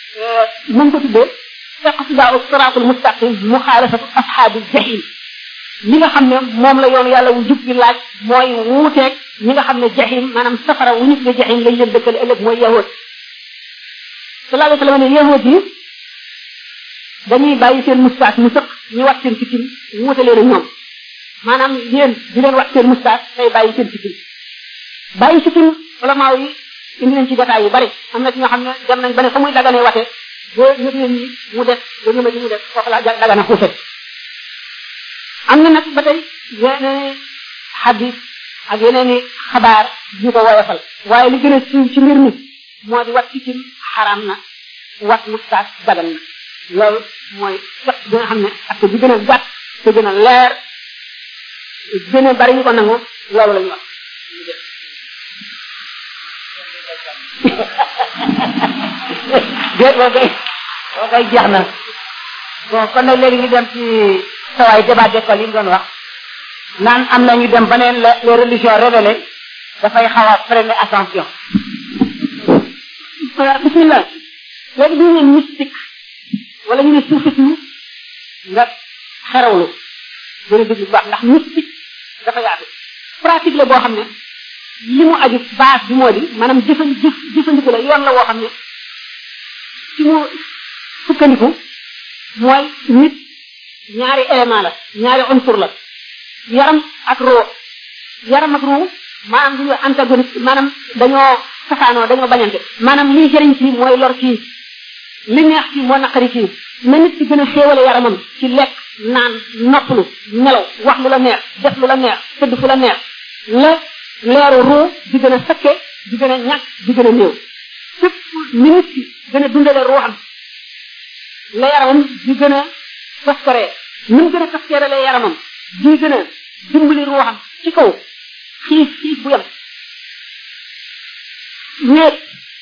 mu ngi ko tuddee iqtidaa'u siraatul mustaqim muxaalafatu ashaabil jahim li nga xam ne moom la yoonu yàlla wu jub bi laaj mooy wuuteeg ñi nga xam ne jaxim maanaam safara wu ñu tuddee jaxim lañ leen dëkkale ëllëg mooy yahud sallallahu alayhi wa sallam ne yahud yi dañuy bàyyi seen mustaas mu sëq ñu wat seen sikkim wuute leen ak ñoom maanaam yéen di leen wat seen mustaas tey bàyyi seen sikkim bàyyi sikkim ulamaaw yi indi nañ ci jotaay yu bari am na ci ñoo xam ne dem nañ ba ne fa muy daganee wate boo ñëpp leen ñi mu def ba ñëma ji mu def foofu la dagana xuufe am na nag ba tey yeneen xadis ak yeneen i xabaar yu ko woyofal waaye li gën a siiw ci mbir mi moo di wat sikkim xaraam na wat mustaas dagan na loolu mooy fekk bi nga xam ne ak bi gën a gàtt te gën a leer gën a bari ñu ko nangu loolu la ñu wax déet boo koy boo koy jeex na bon kon nag léegi ñu dem ci sawaay débat d'école yi mu doon wax naan am na ñu dem ba neen la les religions révélées dafay xaw a freiner attention bismillah léegi ñu ne mystique wala ñu ne soufisme nga xerawlu gën a déglu bu baax ndax mystique dafa yaatu pratique la boo xam ne li mu aju base bi moo di maanaam jëfan jëf jëfandiku la yoon la woo xam ne ci mu sukkandiku mooy nit ñaari élément la ñaari unsur la yaram ak roo yaram ak roo maanaam duñu antagoniste maanaam dañoo safaanoo dañoo bañante maanaam liy jëriñ ci mooy lor kii li neex ci moo naqari kii na nit ci gën a xéewale yaramam ci lekk naan noppalu nelaw wax lu la neex def lu la neex tëdd fu la neex la leeru ruu di gën a sakke di gën a ñàkk di gën a néew fépp ni nit ki gën a dundale ruuxam la yaramam di gën a taskaree ni mu gën a taskaree yaramam di gën a dimbali ruuxam ci kaw xiif xiif bu yem ñeet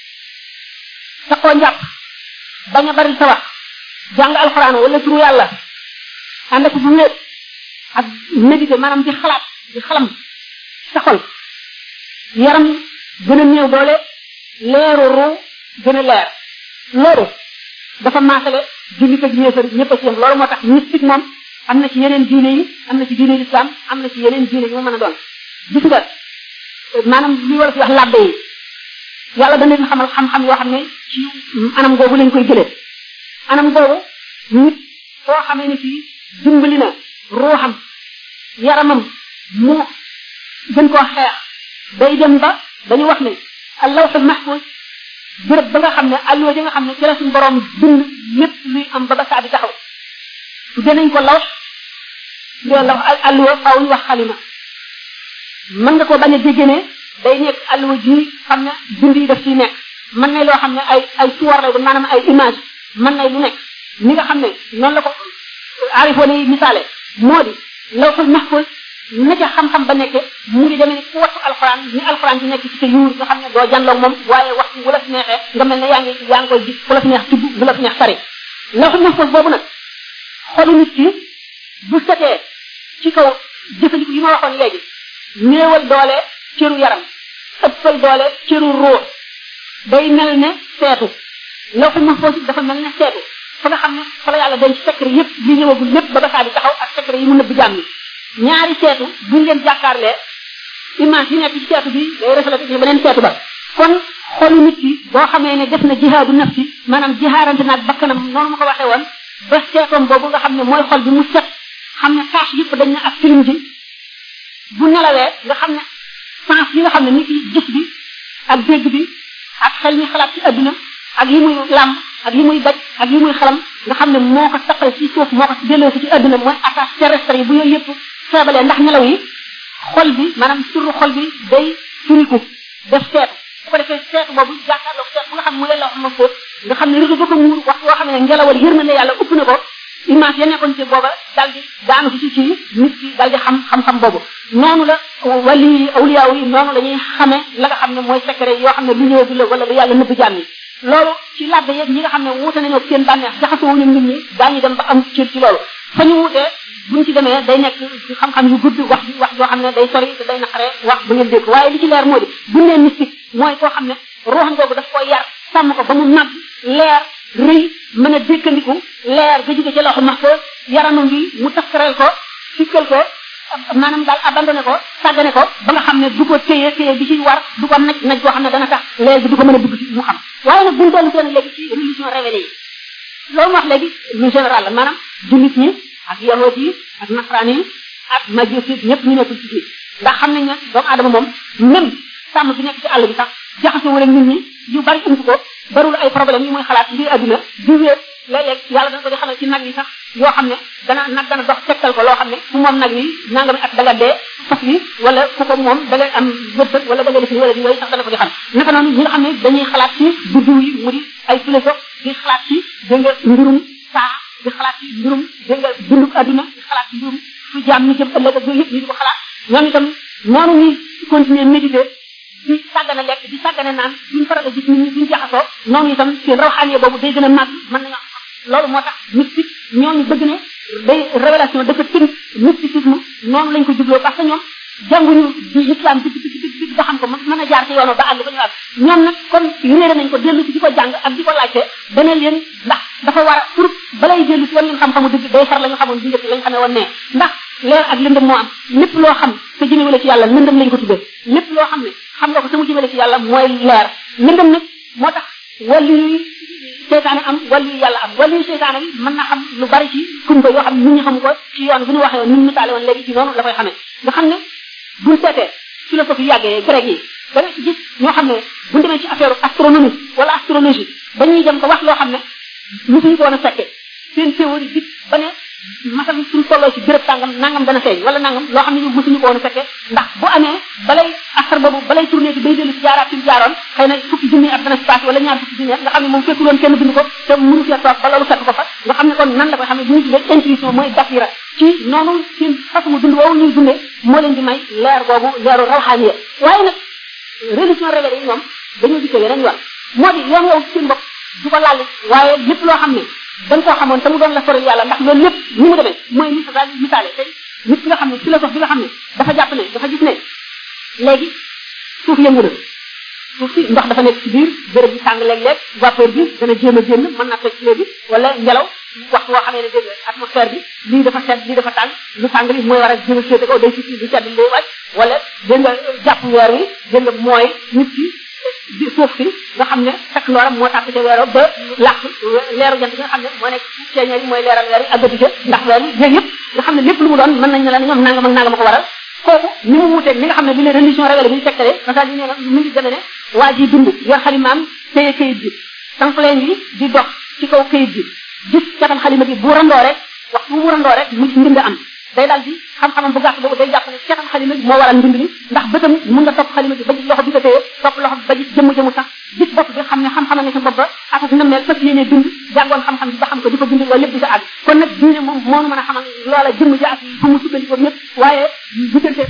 sa koo njàpp bañ a bari sa wax jàng alxuraan wala turu yàlla ànd ak bu wéet ak méditer maanaam di xalaat di xalam sa xol yaram gën a néew doole leeru ru gën a leer loolu dafa maasale jullit ak yéefar ñëpp a ci yem loolu moo tax mystique moom am na ci yeneen diine yi am na ci diine l'islam am na ci yeneen diine yi mu mën a doon gis nga maanaam li wala fi wax labbe yi yàlla dana leen xamal xam-xam yoo xam ne ci anam googu lañ koy jëlee anam googu nit soo xamee ne fii dimbali na ruuxam yaramam mu gën koo xeex day dem ba dañu wax ne allawhul mahfuz béréb ba nga xam ne alluwa ji nga xam ne ci la suñu borom bind lépp luy am ba ba saa di taxaw tuddee nañ ko lawx tuddee lawx alluwa faaw ñu wax xalima mën nga ko bañ a déggee ne day nekk alluwa ji xam ne bind yi daf ciy nekk mën nay loo xam ne ay ay suwar lay doon maanaam ay image mën nay lu nekk ni nga xam ne noonu la ko aarifoon yi misaale moo di lawhul mahfuz na ca xam-xam ba nekke mu ngi demee ni ku wattu alxuraan ni alxuraan ci nekk ci sa yuur nga xam ne doo janloog moom waaye waxtu wu la fi neexee nga mel ne yaa ngi yaa ngi koy gis fu la fi neex tibb bu la fi neex sari lawhul mahfuz boobu nag xolu nit ki bu setee ci kaw jëfandiku yi ma waxoon léegi néewal doole cëru yaram ëppal doole cëru ruux day mel ne seetu lawhul mahfuz dafa mel ne seetu fa nga xam ne fa la yàlla denc secret yépp li ñëwagul lépp ba ba saa di taxaw ak secret yi mu nëbb jàmm yi ñaari seetu buñ leen jàkkaarlee image yi nekk ci seetu bi day reflété ci beneen seetu ba kon xolu nit ki boo xamee ne def na jihaadu nafsi maanaam jihaarante naag bakkanam noonu ma ko waxee woon ba seetoom boobu nga xam ne mooy xol bi mu set xam ne tâche yëpp dañ na ak film ji bu nelawee nga xam ne sens yi nga xam ne nit ki gis bi ak dégg bi ak xel mi xalaat ci adduna ak yi muy làmb ak yi muy daj ak yi muy xalam nga xam ne moo ko saqal ci suuf moo ko delloo ci adduna mooy attache terrestre yi bu yooyu yëpp feebalee ndax nelaw yi xol bi maanaam surru xol bi day firiku def seetu bu ko defee seetu boobu jàkkaarloo seetu bu nga xam mu lay la wax ma fóot nga xam ne rido ba ko muur wax boo xam ne ngelawal yërmande yàlla upp na ko image ya nekkoon ci booba dal di daanu ci ci nit ki dal di xam xam-xam boobu noonu la wali awliyaaw yi noonu la ñuy xamee la nga xam ne mooy secret yoo xam ne lu ñëw bi la wala lu yàlla nëbb jàmm yi loolu ci labbe yeeg ñi nga xam ne wuute nañoo seen bànneex jaxasoo wuñu nit ñi daañu dem ba am cër ci loolu fa ñu wuutee buñ ci demee day nekk ci xam-xam yu gudd wax wax joo xam ne day sori te day naqaree wax ba ngeen dégg waaye li ci leer moo di buñ nee mystique mooy koo xam ne ruuxam googu daf koy yar sàmm ko ba mu nag leer rëy mën a dékkandiku leer ga jóge ci loxo max ko yaramam bi mu taskareel ko sikkal ko maanaam daal abandonné ko sàggane ko ba nga xam ne du ko téye téye bi ci war du ko naj naj boo xam ne dana tax léegi du ko mën a dugg ci mu xam waaye nag buñ dellu seen léegi ci religion révélée yi loolu wax léegi lu général la maanaam jullit ñi ak yahood yi ak nasraan yi ak majuus yi ñëpp ñu nekkul ci biir ndax xam nañ ne doomu aadama moom même sàmm bi nekk ci àll bi sax jaxasoo wala nit ñi yu bari indi ko barul ay problème yi muy xalaat mbir adduna di wéet léeg-léeg yàlla dana ko di xamal ci nag yi sax yoo xam ne dana nag dana dox tegtal ko loo xam ne ku moom nag yi nangami at da nga dee fas yi wala ku ko moom da ngay am wërsëg wala da ngay def ni wala di yooyu sax dana ko di xam naka noonu ñi nga xam ne dañuy xalaat ci biddiw yi mu di ay philosophe di xalaat ci dégg nga mbirum saa di xalaat ci mbirum dégg nga bindu adduna di xalaat ci mbirum su jaam ñu jëm ëllëg ak yooyu yëpp ñu di ko xalaat ñoom itam noonu ñuy continuer méditer di sàggane lekk di sàggane naan duñ faral a gis nit ñi duñ jaxasoo noonu itam seen rawxaanee boobu day gën a màgg mën nañoo loolu moo tax mystique ñooñu bëgg ne day révélation dafa tënk mysticisme noonu lañ ko jubloo parce que ñoom jànguñu di islam di di di di ba xam ko mën a jaar ci yoonu ba àgg ba ñu àgg ñoom nag kon réere nañ ko dellu si di ko jàng ak di ko laajte dana leen ndax dafa war a pour balay dellu si wan leen xam-xamu dëgg day far la ñu xamoon bu njëkk lañ xamee woon ne ndax leer ak lëndëm moo am lépp loo xam te jëmewale ci yàlla lëndëm lañ ko tuddee lépp loo xam ne xam nga ko te mu jëmale ci yàlla mooy leer lëndëm nag moo tax wàllu yi seytaane am wàllu yi yàlla am wàllu yi seytaane bi mën na xam lu bari ci kumba yoo xam ne nit ñi xamu ko ci yoon bu ñu waxee woon ni ñu misaale woon léegi ci noonu la koy xamee nga xam ne buñ seetee philosophie yàggee grec yi da nga gis ñoo xam ne buñ demee ci affaire astronomie wala astrologie dañuy dem ko wax loo xam ne mosuñu ko woon a fekke seen théorie bi ba ne masal suñu tolloo ci béréb tàngam nangam dana feeñ wala nangam loo xam ne ñu mosuñu ko woon a fekke ndax bu amee balay asar boobu balay tourné ci day dellu ci jaaraat ci jaaroon xëy na fukki junni at dana ci passé wala ñaar fukki junni at nga xam ne moom fekkul woon kenn bind ko te mënu fee toog ba loolu fekk ko fa nga xam ne kon nan la koy xam ne bu ñu tuddee intuition mooy basira ci noonu seen façon dund woowu ñuy dundee moo leen di may leer boobu leeru rawxaaniye waaye nag religion révélée yi ñoom dañoo dikkee yeneen yoon moo di yoon woowu seen bopp du ko laal waaye lépp loo xam ne dañ koo xamoon te mu doon la soril yàlla ndax loolu lépp ni mu demee mooy misaal misaale tey nit ki nga xam ne philosophe bi nga xam ne dafa jàpp ne dafa gis ne léegi suuf yëngu na suuf si ndox dafa nekk ci biir béréb bi tàng léeg-léeg vapeur bi dana jéem a génn mën naa toj léegi wala ngelaw waxtu woo xamee ne dégg atmosphère bi lii dafa sedd lii dafa tàng lu tàng li mooy war a jéem a féete kaw day fi lu sedd li day wàcc wala dégg nga jàpp weer wi dégg nga mooy nit ki di suuf si nga xam ne fekk looram moo tàkk ca weeroo ba làq leeru jant bi nga xam ne moo nekk ceeñeer yi mooy leeral weer yi àggati ca ndax weer yi yooyu yëpp nga xam ne lépp lu mu doon mën nañ ne la ñoom nangam ak nangam ko waral kooku ni mu wuteeg li nga xam ne li la religion révélée bi ñu tegtalee parce que li nee na mu ngi demee ne waa ji dund yor xalimaam téye kayit bi sanfleen yi di dox ci kaw kayit bi gis catal xalima bi bu randoo rek waxtu bu mu randoo rek mu mbind am day daal di xam-xamam bu gàtt boobu day jàpp ne catal xalima bi moo waral mbind li ndax bëtam mun nga topp xalima bi ba gis loxo bi ko téye topp loxo bi ba gis jëmm jëmm sax gis bopp bi xam ne xam-xamam ne sa bopp ba ak na mel fas yéene bind jàngoon xam-xam bi ba xam ko di ko bind loolu lépp di sa àgg kon nag diine moom moonu mën a xamal loola jëmm ji ak fu mu sukkandikoo ñëpp waaye diggante